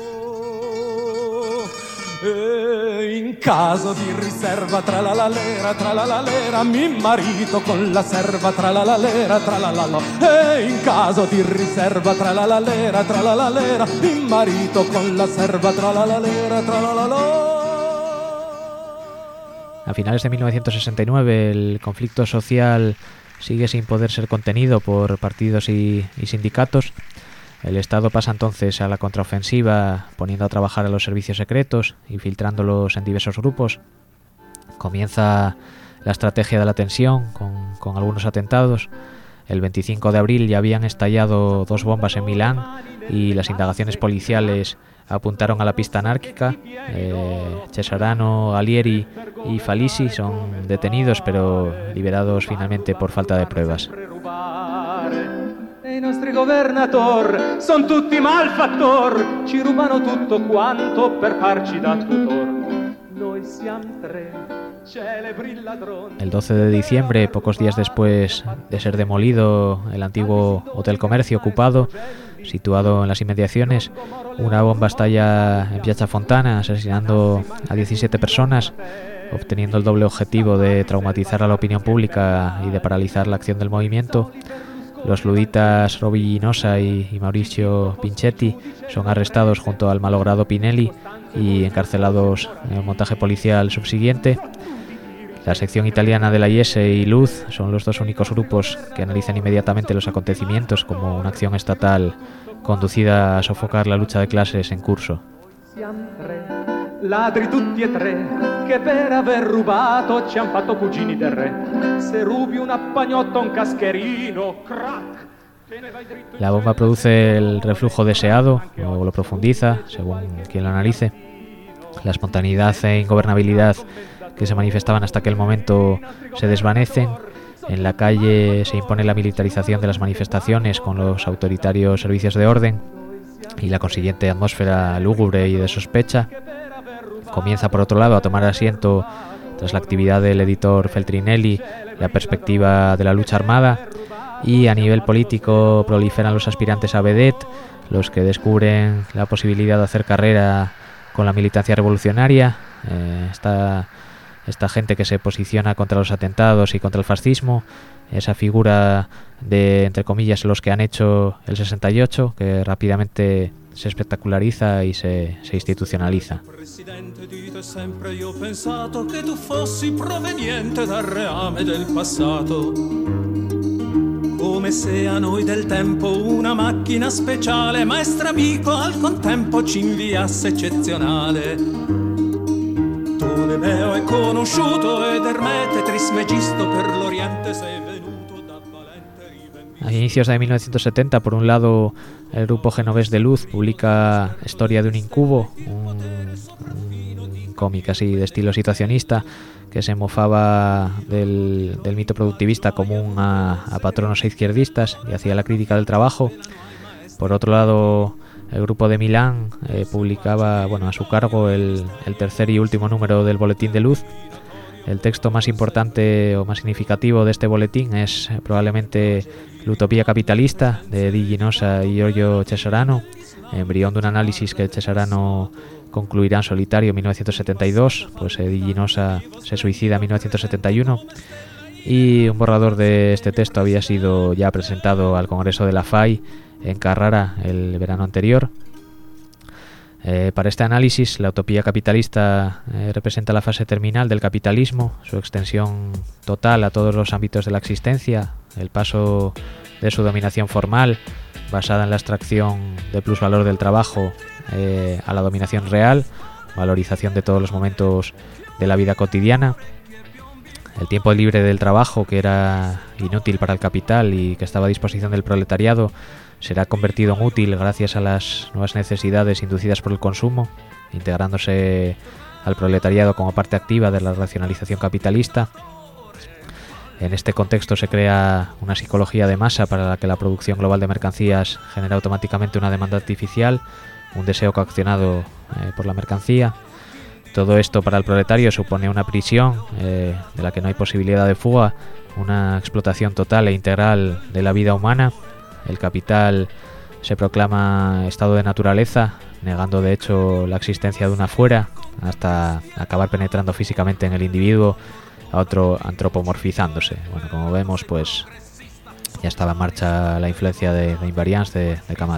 S1: In caso di riserva tra la la lera, tra la la lera, mi marito con la serva tra la la lera, tra la la la. E in caso di riserva tra la la lera, tra la la lera, mi marito con la serva tra la la lera, tra la la la.
S2: A finales de mil novecientos sesenta y nueve el conflicto social sigue sin poder ser contenido por partidos y, y sindicatos. El Estado pasa entonces a la contraofensiva, poniendo a trabajar a los servicios secretos, infiltrándolos en diversos grupos. Comienza la estrategia de la tensión, con, con algunos atentados. El veinticinco de abril ya habían estallado dos bombas en Milán y las indagaciones policiales apuntaron a la pista anárquica. Eh, Cesarano, Galieri y Falisi son detenidos, pero liberados finalmente por falta de pruebas.
S1: I nostri governator son tutti malfattor, ci rubano tutto quanto per farci da tutor. Noi siamo tre celebri ladroni.
S2: El doce de diciembre, pocos días después de ser demolido el antiguo Hotel Comercio ocupado, situado en las inmediaciones, una bomba estalla en Piazza Fontana, asesinando a diecisiete personas, obteniendo el doble objetivo de traumatizar a la opinión pública y de paralizar la acción del movimiento. Los luditas Roby Ginosa y, y Mauricio Pinchetti son arrestados junto al malogrado Pinelli y encarcelados en el montaje policial subsiguiente. La sección italiana de la I S y Luz son los dos únicos grupos que analizan inmediatamente los acontecimientos como una acción estatal conducida a sofocar la lucha de clases en curso.
S1: Ladri tutti e tre, che per aver rubato ci han fatto cugini del re. Se rubi una pagnotta, un cascherino, crack.
S2: La bomba produce el reflujo deseado, o lo profundiza, según quien lo analice. La espontaneidad e ingobernabilidad que se manifestaban hasta aquel momento se desvanecen. En la calle se impone la militarización de las manifestaciones con los autoritarios servicios de orden y la consiguiente atmósfera lúgubre y de sospecha. Comienza, por otro lado, a tomar asiento, tras la actividad del editor Feltrinelli, la perspectiva de la lucha armada, y a nivel político proliferan los aspirantes a vedette, los que descubren la posibilidad de hacer carrera con la militancia revolucionaria. Eh, esta, esta gente que se posiciona contra los atentados y contra el fascismo, esa figura de, entre comillas, los que han hecho el sesenta y ocho, que rápidamente se espectaculariza y se, se institucionaliza.
S3: Presidente, dite sempre io ho pensato che tu fossi proveniente dal reame del passato, come se a noi del tempo una macchina speciale, maestro amico, al contempo ci inviasse eccezionale. Tu Nemeo è conosciuto ed Ermete Trismegisto per l'Oriente sei venuto da Valente riven.
S2: A inicios de mil novecientos setenta, por un lado, el grupo genovés de Luz publica Historia de un incubo, un, un cómic así de estilo situacionista que se mofaba del, del mito productivista común a, a patronos e izquierdistas y hacía la crítica del trabajo. Por otro lado, el grupo de Milán eh, publicaba, bueno, a su cargo el, el tercer y último número del Boletín de Luz. El texto más importante o más significativo de este boletín es eh, probablemente La utopía capitalista, de Di Ginosa y Giorgio Cesarano, embrión de un análisis que Cesarano concluirá en solitario en mil novecientos setenta y dos, pues eh, Di Ginosa se suicida en mil novecientos setenta y uno, y un borrador de este texto había sido ya presentado al Congreso de la F A I en Carrara el verano anterior. Eh, para este análisis, la utopía capitalista eh, representa la fase terminal del capitalismo, su extensión total a todos los ámbitos de la existencia, el paso de su dominación formal, basada en la extracción de plusvalor del trabajo, eh, a la dominación real, valorización de todos los momentos de la vida cotidiana. El tiempo libre del trabajo, que era inútil para el capital y que estaba a disposición del proletariado, será convertido en útil gracias a las nuevas necesidades inducidas por el consumo, integrándose al proletariado como parte activa de la racionalización capitalista. En este contexto se crea una psicología de masa para la que la producción global de mercancías genera automáticamente una demanda artificial, un deseo coaccionado eh, por la mercancía. Todo esto para el proletario supone una prisión eh, de la que no hay posibilidad de fuga, una explotación total e integral de la vida humana. El capital se proclama estado de naturaleza, negando de hecho la existencia de una fuera, hasta acabar penetrando físicamente en el individuo, a otro antropomorfizándose. Bueno, como vemos, pues ya estaba en marcha la influencia de, de Invariance de, de Kamat.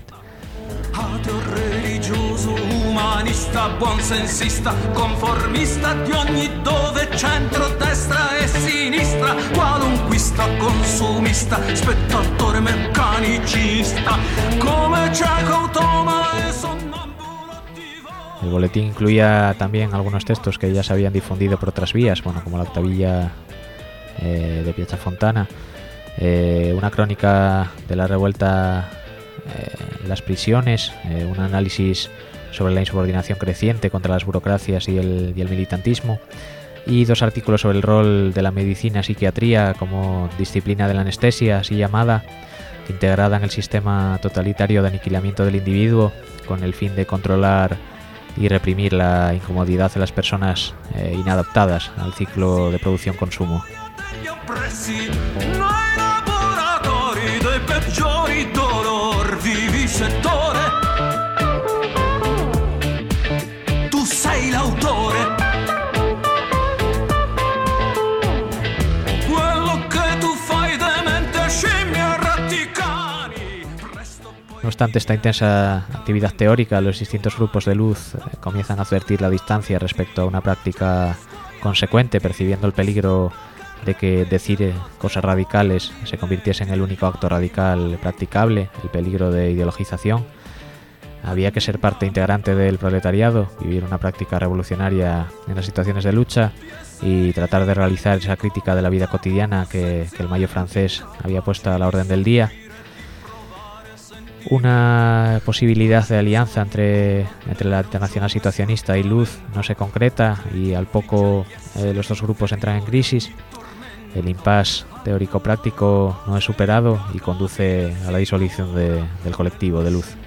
S2: Umanista, buonsensista, conformista di ogni dove, centro, destra e sinistra, qualunquista, consumista, spettatore meccanicista, come cieco, automa e sonnambulo. El boletín incluía también algunos textos que ya se habían difundido por otras vías, bueno, como la octavilla eh, de Piazzafontana, eh, una crónica de la revuelta eh, en las prisiones, eh, un análisis sobre la insubordinación creciente contra las burocracias y el, y el militantismo, y dos artículos sobre el rol de la medicina psiquiatría como disciplina de la anestesia, así llamada, integrada en el sistema totalitario de aniquilamiento del individuo, con el fin de controlar y reprimir la incomodidad de las personas eh, inadaptadas al ciclo de producción-consumo. No obstante esta intensa actividad teórica, los distintos grupos de luz eh, comienzan a advertir la distancia respecto a una práctica consecuente, percibiendo el peligro de que decir cosas radicales se convirtiese en el único acto radical practicable, el peligro de ideologización. Había que ser parte integrante del proletariado, vivir una práctica revolucionaria en las situaciones de lucha y tratar de realizar esa crítica de la vida cotidiana que, que el Mayo francés había puesto a la orden del día. Una posibilidad de alianza entre, entre la Internacional Situacionista y Luz no se concreta y al poco eh, los dos grupos entran en crisis. El impasse teórico-práctico no es superado y conduce a la disolución de, del colectivo de Luz.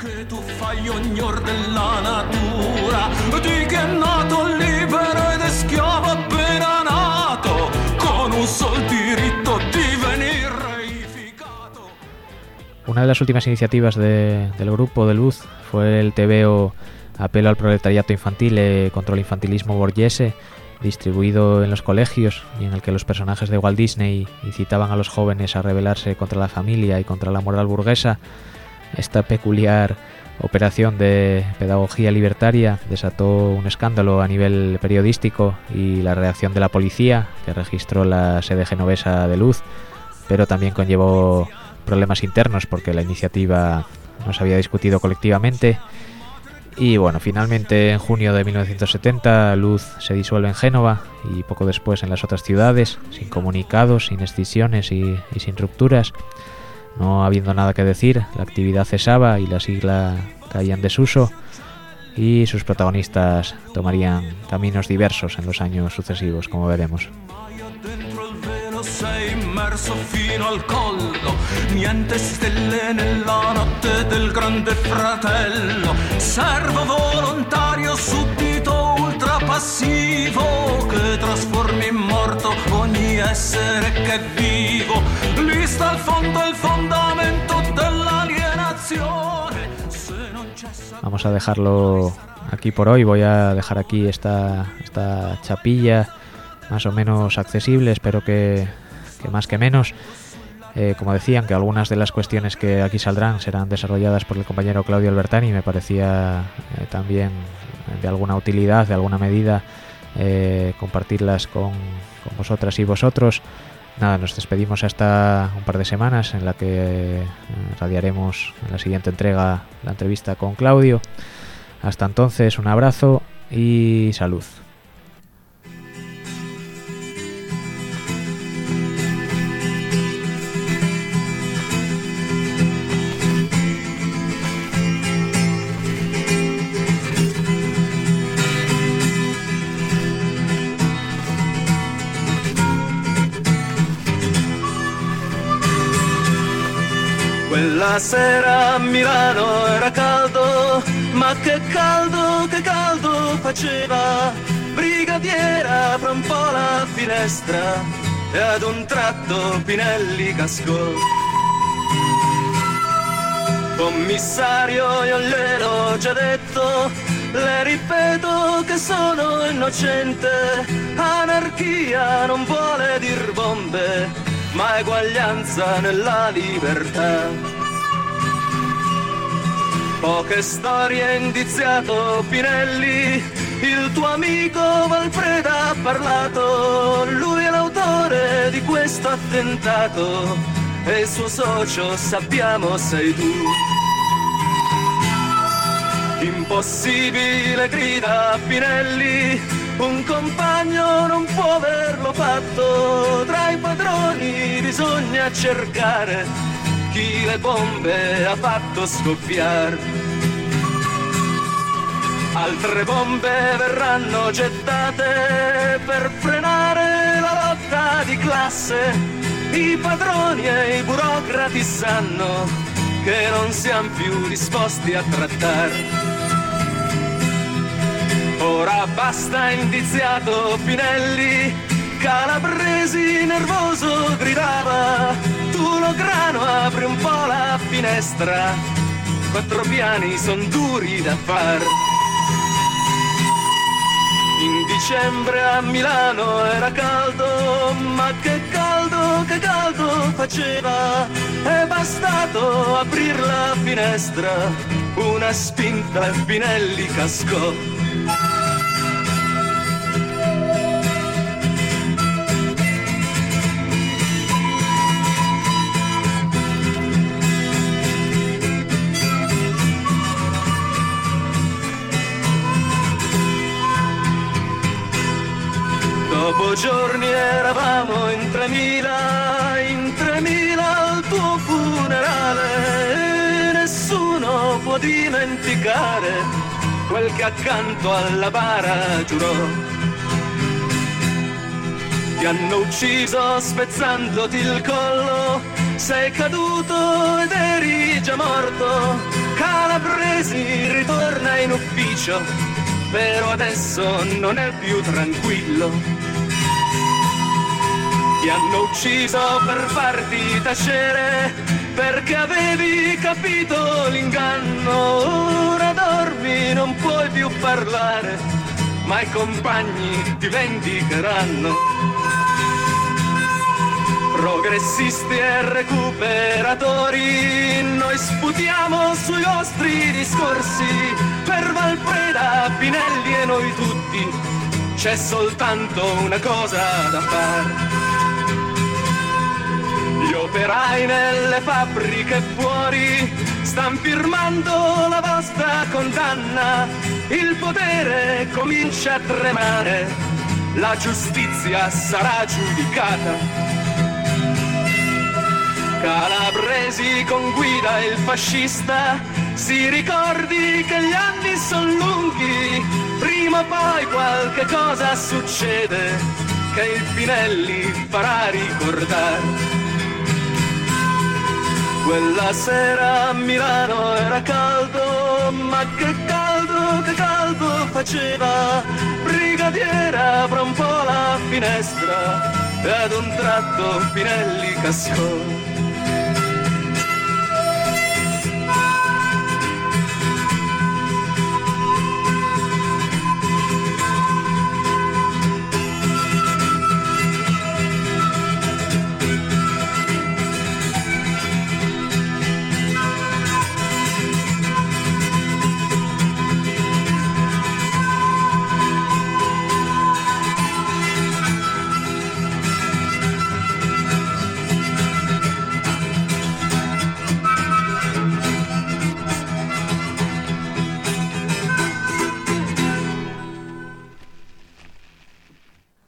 S2: Una de las últimas iniciativas de, del grupo de Luz fue el tebeo Apelo al proletariato infantile contra el infantilismo borghese, distribuido en los colegios y en el que los personajes de Walt Disney incitaban a los jóvenes a rebelarse contra la familia y contra la moral burguesa. Esta peculiar operación de pedagogía libertaria desató un escándalo a nivel periodístico y la reacción de la policía, que registró la sede genovesa de Luz, pero también conllevó problemas internos porque la iniciativa no se había discutido colectivamente. Y bueno, finalmente en junio de mil novecientos setenta Luz se disuelve en Génova y poco después en las otras ciudades, sin comunicados, sin escisiones y, y sin rupturas. No habiendo nada que decir, la actividad cesaba y la sigla caía en desuso y sus protagonistas tomarían caminos diversos en los años sucesivos, como veremos. Sei immerso fino al collo, niente stelle nella notte del grande fratello, servo volontario subito ultrapassivo che trasformi in morto ogni essere che è vivo, lì sta al fondo il fondamento dell'alienazione. Vamos a dejarlo aquí por hoy, voy a dejar aquí esta, esta chapilla más o menos accesible, espero que, que más que menos. Eh, como decían, que algunas de las cuestiones que aquí saldrán serán desarrolladas por el compañero Claudio Albertani, me parecía eh, también de alguna utilidad, de alguna medida, eh, compartirlas con, con vosotras y vosotros. Nada, nos despedimos hasta un par de semanas, en la que eh, radiaremos en la siguiente entrega la entrevista con Claudio. Hasta entonces, un abrazo y salud.
S4: Quella sera a Milano era caldo, ma che caldo, che caldo faceva. Brigadiera apre un po' la finestra e ad un tratto Pinelli cascò. Commissario, io gliel'ho già detto, le ripeto che sono innocente. Anarchia non vuole dir bombe, ma eguaglianza nella libertà. Poche storie indiziato Pinelli, il tuo amico Valfreda ha parlato, lui è l'autore di questo attentato e il suo socio sappiamo sei tu. Impossibile grida Pinelli, un compagno non può averlo fatto, tra i padroni bisogna cercare chi le bombe ha fatto scoppiare. Altre bombe verranno gettate per frenare la lotta di classe. I padroni e i burocrati sanno che non siamo più disposti a trattare. Ora basta indiziato Pinelli, Calabresi nervoso gridava, tu lo grano apri un po' la finestra, quattro piani son duri da far. In dicembre a Milano era caldo, ma che caldo, che caldo faceva, è bastato aprir la finestra, una spinta e Pinelli cascò. Dopo giorni eravamo in tremila, in tremila al tuo funerale, e nessuno può dimenticare quel che accanto alla bara giurò. Ti hanno ucciso spezzandoti il collo, sei caduto ed eri già morto. Calabresi ritorna in ufficio, però adesso non è più tranquillo. Ti hanno ucciso per farti tacere, perché avevi capito l'inganno. Ora dormi, non puoi più parlare, ma i compagni ti vendicheranno. Progressisti e recuperatori, noi sputiamo sui vostri discorsi. Per Valfreda, Pinelli e noi tutti c'è soltanto una cosa da fare. Gli operai nelle fabbriche fuori stan firmando la vostra condanna. Il potere comincia a tremare, la giustizia sarà giudicata. Calabresi con guida il fascista, si ricordi che gli anni son lunghi, prima o poi qualche cosa succede che il Pinelli farà ricordare. Quella sera a Milano era caldo, ma che caldo, che caldo faceva. Brigadiera apre un po' la finestra e ad un tratto Pinelli cascò.